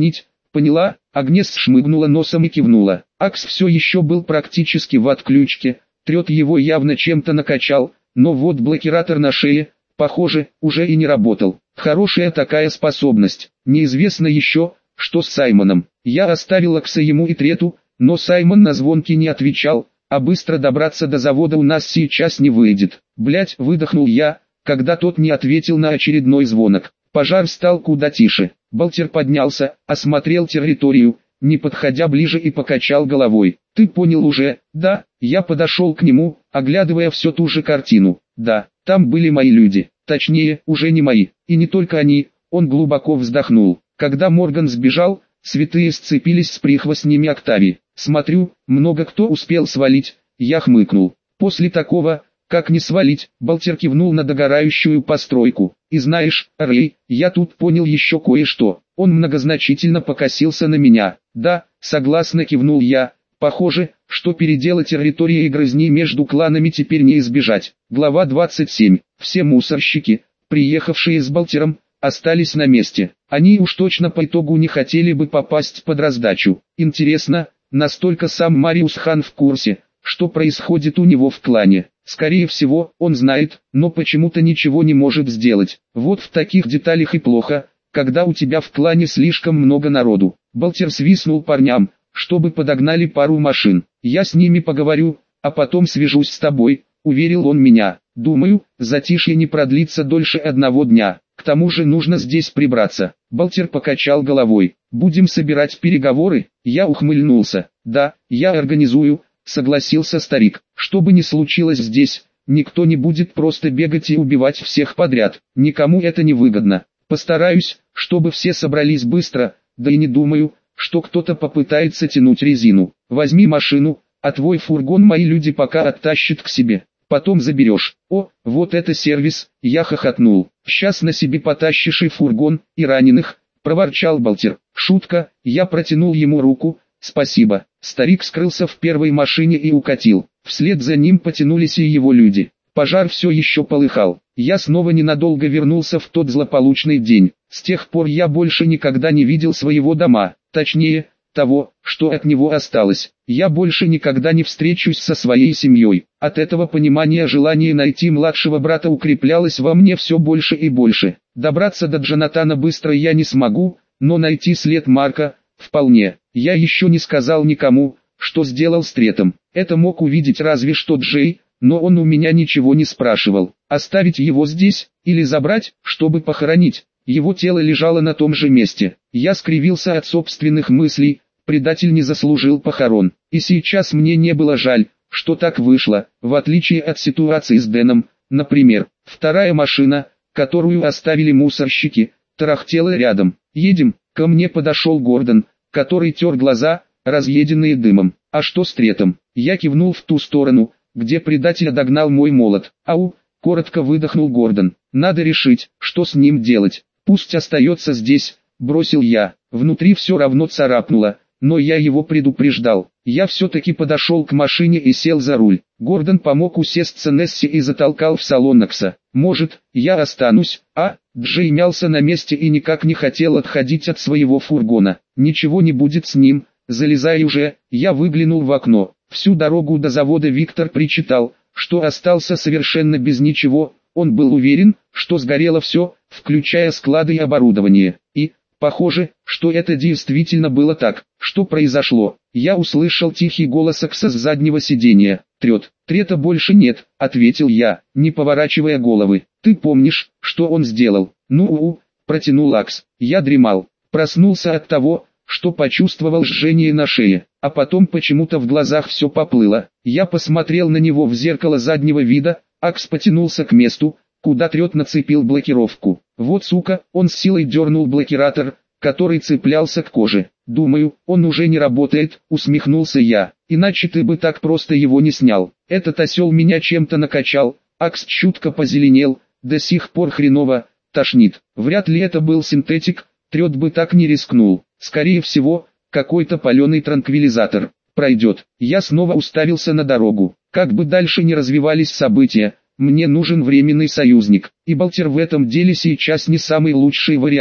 Поняла, Агнес шмыгнула носом и кивнула. Акс все еще был практически в отключке, трет его явно чем-то накачал, но вот блокиратор на шее, похоже, уже и не работал. Хорошая такая способность. Неизвестно еще, что с Саймоном. Я оставил Акса ему и Трету, но Саймон на звонки не отвечал, а быстро добраться до завода у нас сейчас не выйдет. Блять, выдохнул я, когда тот не ответил на очередной звонок. Пожар стал куда тише. Балтер поднялся, осмотрел территорию, не подходя ближе и покачал головой. Ты понял уже? Да. Я подошел к нему, оглядывая всю ту же картину. Да, там были мои люди. Точнее, уже не мои. И не только они. Он глубоко вздохнул. Когда Морган сбежал, святые сцепились с прихвостнями Октавии. Смотрю, много кто успел свалить. Я хмыкнул. После такого, как не свалить, Балтер кивнул на догорающую постройку. И знаешь, Рэй, я тут понял еще кое-что. Он многозначительно покосился на меня. Да, согласно кивнул я. Похоже, что передела территории и грызни между кланами теперь не избежать. Глава 27. Все мусорщики, приехавшие с Балтером, остались на месте. Они уж точно по итогу не хотели бы попасть под раздачу. Интересно, настолько сам Мариус Хан в курсе, что происходит у него в клане. Скорее всего, он знает, но почему-то ничего не может сделать. Вот в таких деталях и плохо, когда у тебя в клане слишком много народу. Балтер свистнул парням, чтобы подогнали пару машин. Я с ними поговорю, а потом свяжусь с тобой, уверил он меня. Думаю, затишье не продлится дольше одного дня. К тому же нужно здесь прибраться. Балтер покачал головой. Будем собирать переговоры? Я ухмыльнулся. Да, я организую, согласился старик. Что бы ни случилось здесь, никто не будет просто бегать и убивать всех подряд. Никому это не выгодно. Постараюсь, чтобы все собрались быстро, да и не думаю, что кто-то попытается тянуть резину. Возьми машину, а твой фургон мои люди пока оттащат к себе. Потом заберешь. О, вот это сервис, я хохотнул. Сейчас на себе потащишь и фургон, и раненых, проворчал Балтер. Шутка, я протянул ему руку. Спасибо. Старик скрылся в первой машине и укатил. Вслед за ним потянулись и его люди. Пожар все еще полыхал. Я снова ненадолго вернулся в тот злополучный день. С тех пор я больше никогда не видел своего дома. Точнее, того, что от него осталось. Я больше никогда не встречусь со своей семьей. От этого понимания желание найти младшего брата укреплялось во мне все больше и больше. Добраться до Джонатана быстро я не смогу, но найти след Марка – вполне. Я еще не сказал никому, что сделал с Третом. Это мог увидеть разве что Джей, но он у меня ничего не спрашивал. Оставить его здесь, или забрать, чтобы похоронить? Его тело лежало на том же месте. Я скривился от собственных мыслей, предатель не заслужил похорон. И сейчас мне не было жаль, что так вышло, в отличие от ситуации с Дэном. Например, вторая машина, которую оставили мусорщики, тарахтела рядом. «Едем», ко мне подошел Гордон, который тер глаза, разъеденные дымом. «А что с Третом?» Я кивнул в ту сторону, где предатель догнал мой молот. «Ау», коротко выдохнул Гордон. «Надо решить, что с ним делать. Пусть остается здесь», бросил я. Внутри все равно царапнуло, но я его предупреждал. Я все-таки подошел к машине и сел за руль. Гордон помог усесться Несси и затолкал в салон Акса. «Может, я останусь, а?» Джей мялся на месте и никак не хотел отходить от своего фургона. «Ничего не будет с ним, залезай уже». Я выглянул в окно. Всю дорогу до завода Виктор причитал, что остался совершенно без ничего. Он был уверен, что сгорело все, включая склады и оборудование. И, похоже, что это действительно было так. Что произошло? Я услышал тихий голос Акса с заднего сиденья. «Трета больше нет», — ответил я, не поворачивая головы. «Ты помнишь, что он сделал?» «Ну-у», — протянул Акс. Я дремал. Проснулся от того, что почувствовал жжение на шее, а потом почему-то в глазах все поплыло. Я посмотрел на него в зеркало заднего вида. Акс потянулся к месту, куда Трет нацепил блокировку. Вот сука, он с силой дернул блокиратор, который цеплялся к коже. «Думаю, он уже не работает», усмехнулся я. «Иначе ты бы так просто его не снял. Этот осел меня чем-то накачал». Акс чутко позеленел, до сих пор хреново, тошнит. Вряд ли это был синтетик, Трет бы так не рискнул. Скорее всего, какой-то паленый транквилизатор. Пройдет. Я снова уставился на дорогу. Как бы дальше ни развивались события, мне нужен временный союзник. И Балтер в этом деле сейчас не самый лучший вариант.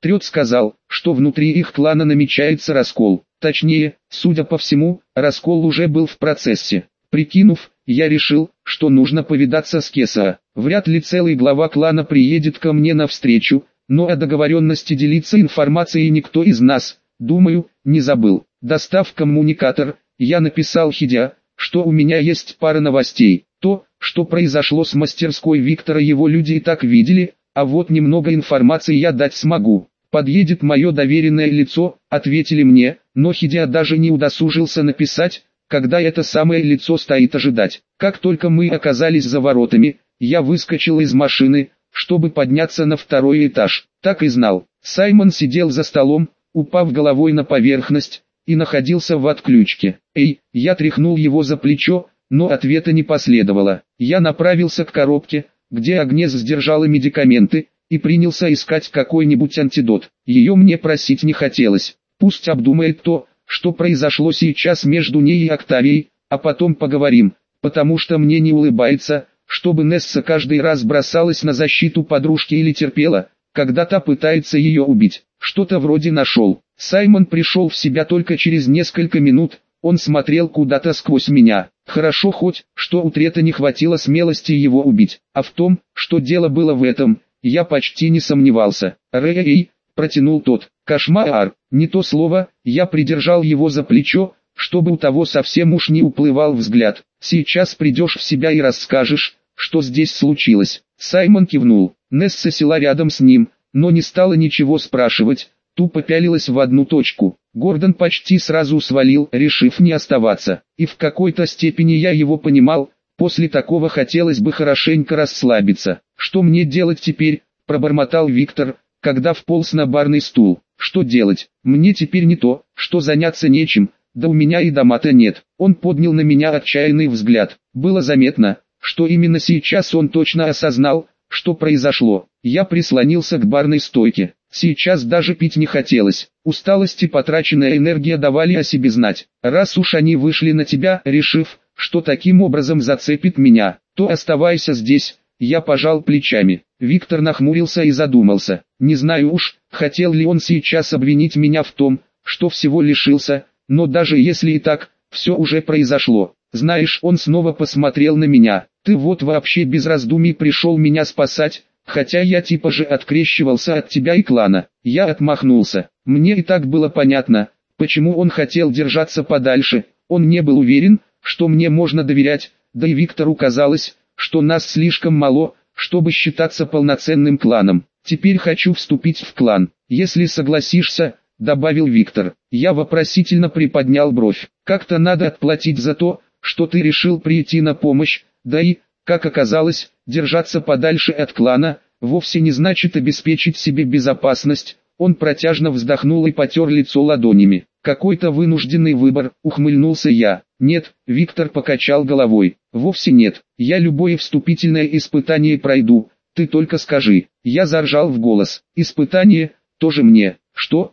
Трёд сказал, что внутри их клана намечается раскол. Точнее, судя по всему, раскол уже был в процессе. Прикинув, я решил, что нужно повидаться с Кесаа. Вряд ли целый глава клана приедет ко мне навстречу, но о договоренности делиться информацией никто из нас, думаю, не забыл. Достав коммуникатор, я написал Хидя, что у меня есть пара новостей. То, что произошло с мастерской Виктора, его люди и так видели, а вот немного информации я дать смогу. «Подъедет мое доверенное лицо», — ответили мне, но Хидя даже не удосужился написать, когда это самое лицо стоит ожидать. Как только мы оказались за воротами, я выскочил из машины, чтобы подняться на второй этаж. Так и знал. Саймон сидел за столом, упав головой на поверхность, и находился в отключке. «Эй!» Я тряхнул его за плечо, но ответа не последовало. Я направился к коробке, где Агнес сдержала медикаменты, и принялся искать какой-нибудь антидот. Ее мне просить не хотелось. Пусть обдумает то, что произошло сейчас между ней и Октавией, а потом поговорим, потому что мне не улыбается, чтобы Несса каждый раз бросалась на защиту подружки или терпела, когда та пытается ее убить. Что-то вроде нашел. Саймон пришел в себя только через несколько минут, он смотрел куда-то сквозь меня. Хорошо хоть, что у Трета не хватило смелости его убить, а в том, что дело было в этом, я почти не сомневался. «Рэй!» — протянул тот. «Кошмар!» Не то слово, я придержал его за плечо, чтобы у того совсем уж не уплывал взгляд. «Сейчас придешь в себя и расскажешь, что здесь случилось». Саймон кивнул. Несса села рядом с ним, но не стала ничего спрашивать, тупо пялилась в одну точку. Гордон почти сразу свалил, решив не оставаться. И в какой-то степени я его понимал, после такого хотелось бы хорошенько расслабиться. «Что мне делать теперь?» – пробормотал Виктор, когда вполз на барный стул. «Что делать? Мне теперь не то, что заняться нечем, да у меня и дома-то нет». Он поднял на меня отчаянный взгляд. Было заметно, что именно сейчас он точно осознал, что произошло. Я прислонился к барной стойке. Сейчас даже пить не хотелось. Усталость и потраченная энергия давали о себе знать. «Раз уж они вышли на тебя, решив, что таким образом зацепит меня, то оставайся здесь». Я пожал плечами. Виктор нахмурился и задумался. Не знаю уж, хотел ли он сейчас обвинить меня в том, что всего лишился, но даже если и так, все уже произошло. Знаешь, он снова посмотрел на меня. Ты вот вообще без раздумий пришел меня спасать, хотя я типа же открещивался от тебя и клана. Я отмахнулся. Мне и так было понятно, почему он хотел держаться подальше. Он не был уверен, что мне можно доверять, да и Виктору казалось, что нас слишком мало, чтобы считаться полноценным кланом. Теперь хочу вступить в клан, если согласишься, добавил Виктор. Я вопросительно приподнял бровь. Как-то надо отплатить за то, что ты решил прийти на помощь, да и, как оказалось, держаться подальше от клана, вовсе не значит обеспечить себе безопасность. Он протяжно вздохнул и потер лицо ладонями. Какой-то вынужденный выбор, ухмыльнулся я. Нет, Виктор покачал головой. Вовсе нет, я любое вступительное испытание пройду, ты только скажи. Я заржал в голос. Испытание, тоже мне. Что?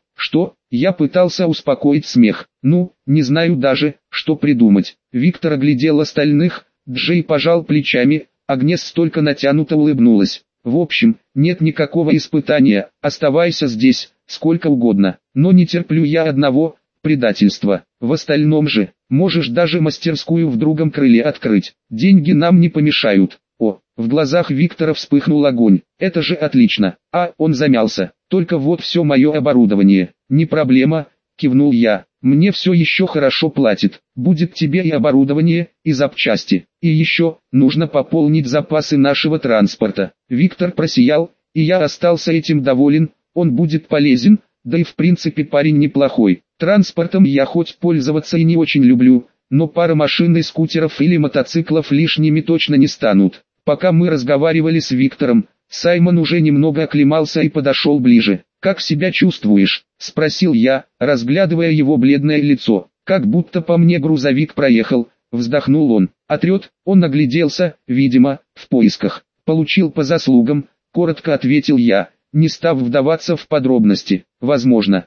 Я пытался успокоить смех. Ну, не знаю даже, что придумать. Виктор оглядел остальных, Джей пожал плечами, Агнес только натянуто улыбнулась. В общем, нет никакого испытания, оставайся здесь, сколько угодно. Но не терплю я одного, предательства. В остальном же, можешь даже мастерскую в другом крыле открыть. Деньги нам не помешают. О, в глазах Виктора вспыхнул огонь. Это же отлично. А, он замялся. Только вот все мое оборудование. Не проблема, кивнул я. Мне все еще хорошо платит. Будет тебе и оборудование, и запчасти. И еще, нужно пополнить запасы нашего транспорта. Виктор просиял, и я остался этим доволен. Он будет полезен, да и в принципе парень неплохой. Транспортом я хоть пользоваться и не очень люблю, но пара машин и скутеров или мотоциклов лишними точно не станут. Пока мы разговаривали с Виктором, Саймон уже немного оклемался и подошел ближе. «Как себя чувствуешь?» – спросил я, разглядывая его бледное лицо. «Как будто по мне грузовик проехал», – вздохнул он. «Отрет», он огляделся, видимо, в поисках. «Получил по заслугам», – коротко ответил я, не став вдаваться в подробности. Возможно,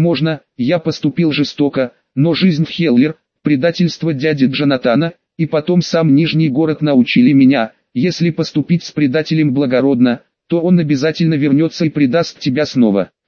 я поступил жестоко, но жизнь в Хеллер, предательство дяди Джонатана, и потом сам Нижний город научили меня, если поступить с предателем благородно, то он обязательно вернется и предаст тебя снова.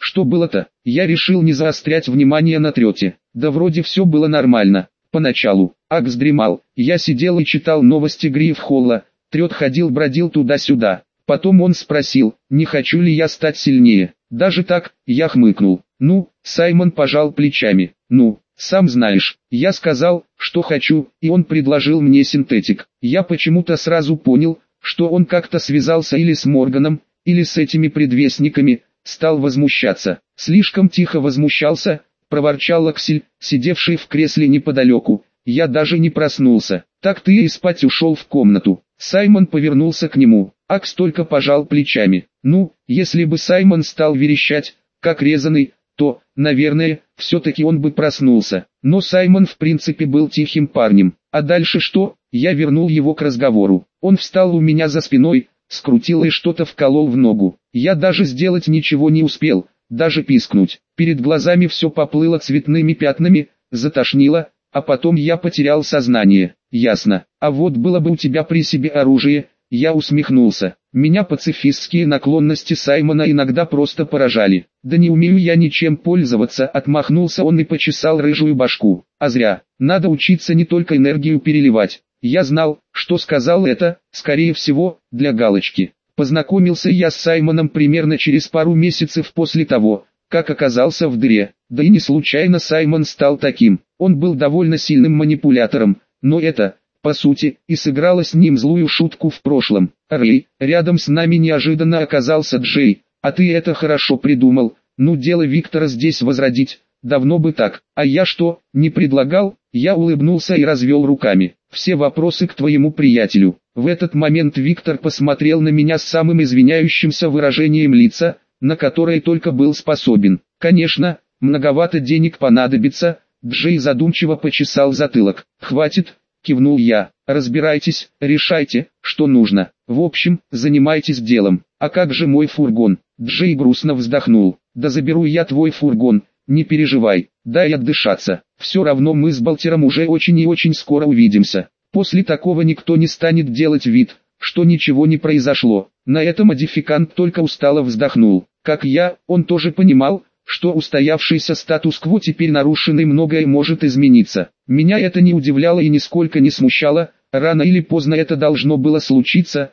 Что было-то? Я решил не заострять внимание на трете. Да вроде все было нормально. Поначалу. Акс дремал. Я сидел и читал новости Грифхолла. Трет ходил-бродил туда-сюда. Потом он спросил, не хочу ли я стать сильнее. Даже так, я хмыкнул. Ну, Саймон пожал плечами. Ну, сам знаешь, я сказал, что хочу, и он предложил мне синтетик. Я почему-то сразу понял, что он как-то связался или с Морганом, или с этими предвестниками, стал возмущаться. Слишком тихо возмущался, проворчал Аксель, сидевший в кресле неподалеку. Я даже не проснулся. Так ты и спать ушел в комнату. Саймон повернулся к нему. Акс только пожал плечами. Ну, если бы Саймон стал верещать, как резаный, то, наверное, все-таки он бы проснулся. Но Саймон в принципе был тихим парнем. А дальше что? Я вернул его к разговору. Он встал у меня за спиной, скрутил и что-то вколол в ногу. Я даже сделать ничего не успел, даже пискнуть. Перед глазами все поплыло цветными пятнами, затошнило, а потом я потерял сознание. Ясно. А вот было бы у тебя при себе оружие. Я усмехнулся. Меня пацифистские наклонности Саймона иногда просто поражали. Да не умею я ничем пользоваться, отмахнулся он и почесал рыжую башку. А зря. Надо учиться не только энергию переливать. Я знал, что сказал это, скорее всего, для галочки. Познакомился я с Саймоном примерно через пару месяцев после того, как оказался в дыре. Да и не случайно Саймон стал таким. Он был довольно сильным манипулятором, но это, по сути, и сыграло с ним злую шутку в прошлом. Рэй, рядом с нами неожиданно оказался Джей, а ты это хорошо придумал. Ну дело Виктора здесь возродить, давно бы так. А я что, не предлагал? Я улыбнулся и развел руками. Все вопросы к твоему приятелю. В этот момент Виктор посмотрел на меня с самым извиняющимся выражением лица, на которое только был способен. Конечно, многовато денег понадобится. Джей задумчиво почесал затылок. Хватит, кивнул я. Разбирайтесь, решайте, что нужно. В общем, занимайтесь делом. А как же мой фургон? Джей грустно вздохнул. Да заберу я твой фургон, не переживай, дай отдышаться. Все равно мы с Балтером уже очень и очень скоро увидимся. После такого никто не станет делать вид, что ничего не произошло. На это модификант только устало вздохнул. Как я, он тоже понимал, что устоявшийся статус-кво теперь нарушен и многое может измениться. Меня это не удивляло и нисколько не смущало, рано или поздно это должно было случиться,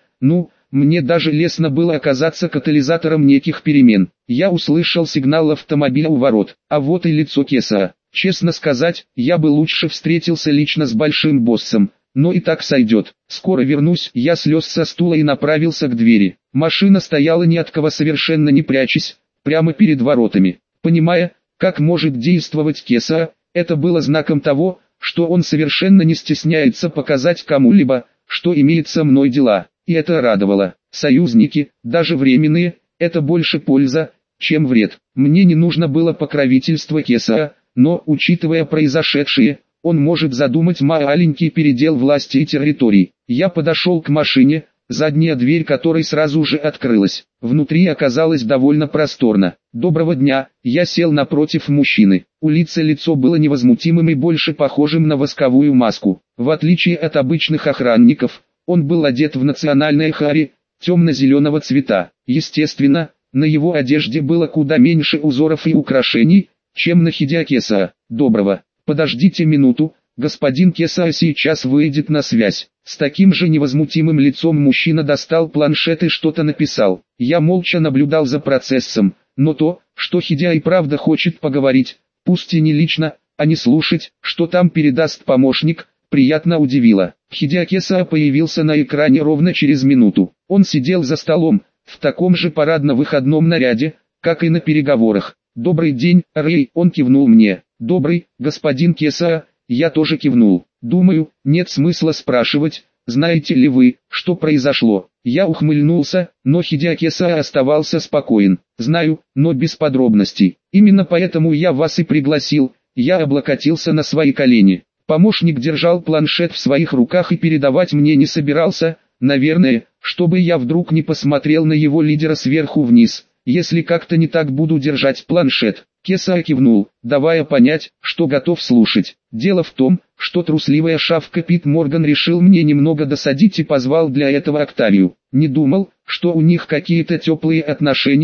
мне даже лестно было оказаться катализатором неких перемен. Я услышал сигнал автомобиля у ворот, а вот и лицо Кесара. Честно сказать, я бы лучше встретился лично с большим боссом, но и так сойдет. Скоро вернусь, я слез со стула и направился к двери. Машина стояла ни от кого совершенно не прячась, прямо перед воротами. Понимая, как может действовать Кесара, это было знаком того, что он совершенно не стесняется показать кому-либо, что имеет со мной дела. И это радовало. Союзники, даже временные, это больше польза, чем вред. Мне не нужно было покровительство Кесара, но, учитывая произошедшее, он может задумать маленький передел власти и территорий. Я подошел к машине, задняя дверь которой сразу же открылась. Внутри оказалось довольно просторно. «Доброго дня», я сел напротив мужчины. У лицо было невозмутимым и больше похожим на восковую маску. В отличие от обычных охранников, он был одет в национальное хари, темно-зеленого цвета. Естественно, на его одежде было куда меньше узоров и украшений, чем на Хидео Кесара. «Доброго. Подождите минуту, господин Кесара сейчас выйдет на связь». С таким же невозмутимым лицом мужчина достал планшет и что-то написал. Я молча наблюдал за процессом, но то, что Хидео и правда хочет поговорить, пусть и не лично, а не слушать, что там передаст помощник, приятно удивило. Хидео Кесара появился на экране ровно через минуту. Он сидел за столом, в таком же парадно-выходном наряде, как и на переговорах. «Добрый день, Рэй», он кивнул мне. «Добрый, господин Кесара», я тоже кивнул. «Думаю, нет смысла спрашивать, знаете ли вы, что произошло». Я ухмыльнулся, но Хидео Кесара оставался спокоен. «Знаю, но без подробностей. Именно поэтому я вас и пригласил». Я облокотился на свои колени. Помощник держал планшет в своих руках и передавать мне не собирался, наверное, чтобы я вдруг не посмотрел на его лидера сверху вниз, если как-то не так буду держать планшет. Кесара кивнул, давая понять, что готов слушать. Дело в том, что трусливая шавка Пит Морган решил мне немного досадить и позвал для этого Октавию. Не думал, что у них какие-то теплые отношения,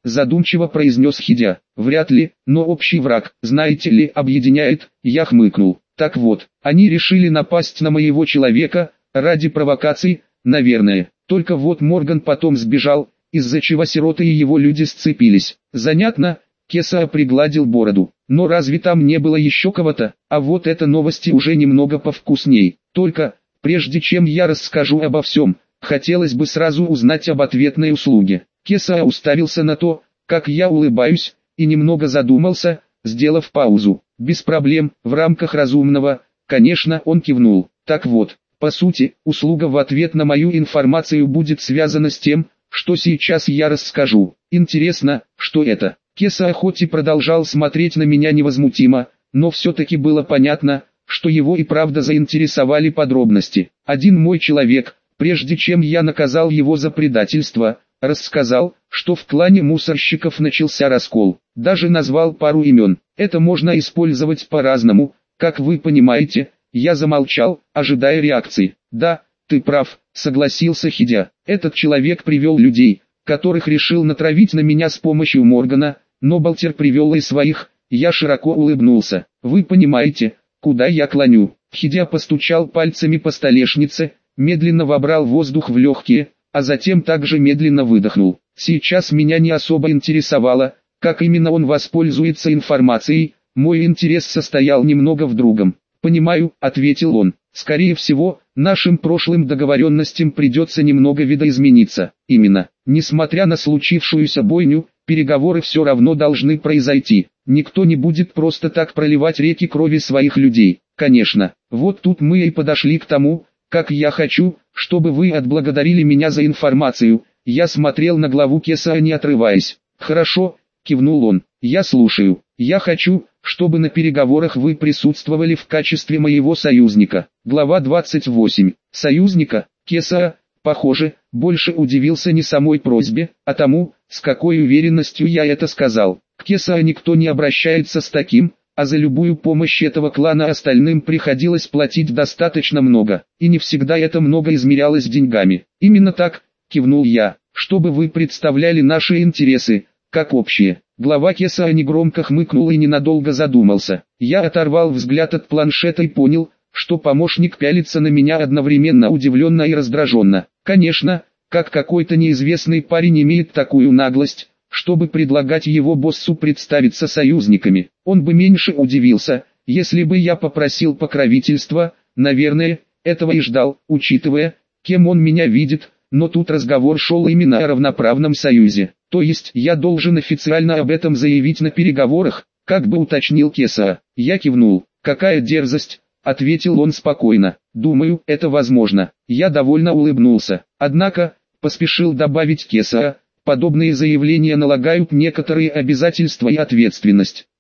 задумчиво произнес Хидя. Вряд ли, но общий враг, знаете ли, объединяет. Я хмыкнул. Так вот, они решили напасть на моего человека, ради провокаций, наверное. Только вот Морган потом сбежал, из-за чего сироты и его люди сцепились. Занятно, Кесаа пригладил бороду. Но разве там не было еще кого-то? А вот это новости уже немного повкусней. Только, прежде чем я расскажу обо всем, хотелось бы сразу узнать об ответной услуге. Кесаа уставился на то, как я улыбаюсь, и немного задумался, сделав паузу. Без проблем, в рамках разумного, конечно, он кивнул. Так вот, по сути, услуга в ответ на мою информацию будет связана с тем, что сейчас я расскажу. Интересно, что это? Кесаа хоть и продолжал смотреть на меня невозмутимо, но все-таки было понятно, что его и правда заинтересовали подробности. Один мой человек, прежде чем я наказал его за предательство, рассказал, что в клане мусорщиков начался раскол. Даже назвал пару имен. Это можно использовать по-разному, как вы понимаете. Я замолчал, ожидая реакции. Да, ты прав, согласился Хидя. Этот человек привел людей, которых решил натравить на меня с помощью Моргана, но Балтер привел и своих. Я широко улыбнулся. Вы понимаете, куда я клоню? Хидя постучал пальцами по столешнице, медленно вобрал воздух в легкие, а затем также медленно выдохнул. Сейчас меня не особо интересовало, как именно он воспользуется информацией, мой интерес состоял немного в другом. «Понимаю», — ответил он, — «скорее всего, нашим прошлым договоренностям придется немного видоизмениться. Именно, несмотря на случившуюся бойню, переговоры все равно должны произойти. Никто не будет просто так проливать реки крови своих людей. Конечно, вот тут мы и подошли к тому, как я хочу, чтобы вы отблагодарили меня за информацию». Я смотрел на главу Кесаа, не отрываясь. «Хорошо», — кивнул он, — «я слушаю. Я хочу, чтобы на переговорах вы присутствовали в качестве моего союзника». Глава 28. Союзника, Кесаа, похоже, больше удивился не самой просьбе, а тому, с какой уверенностью я это сказал. К Кесаа никто не обращается с таким, а за любую помощь этого клана остальным приходилось платить достаточно много, и не всегда это много измерялось деньгами. «Именно так», — кивнул я, — «чтобы вы представляли наши интересы, как общие». Глава Кесаа негромко хмыкнул и ненадолго задумался. Я оторвал взгляд от планшета и понял, что помощник пялится на меня одновременно удивленно и раздраженно. Конечно, как какой-то неизвестный парень имеет такую наглость, чтобы предлагать его боссу представиться союзниками. Он бы меньше удивился, если бы я попросил покровительства, наверное, этого и ждал, учитывая, кем он меня видит, но тут разговор шел именно о равноправном союзе. То есть я должен официально об этом заявить на переговорах, как бы уточнил Кесаа. Я кивнул. «Какая дерзость», — ответил он спокойно. «Думаю, это возможно». Я довольно улыбнулся. Однако, поспешил добавить Кесаа, подобные заявления налагают некоторые обязательства и ответственность.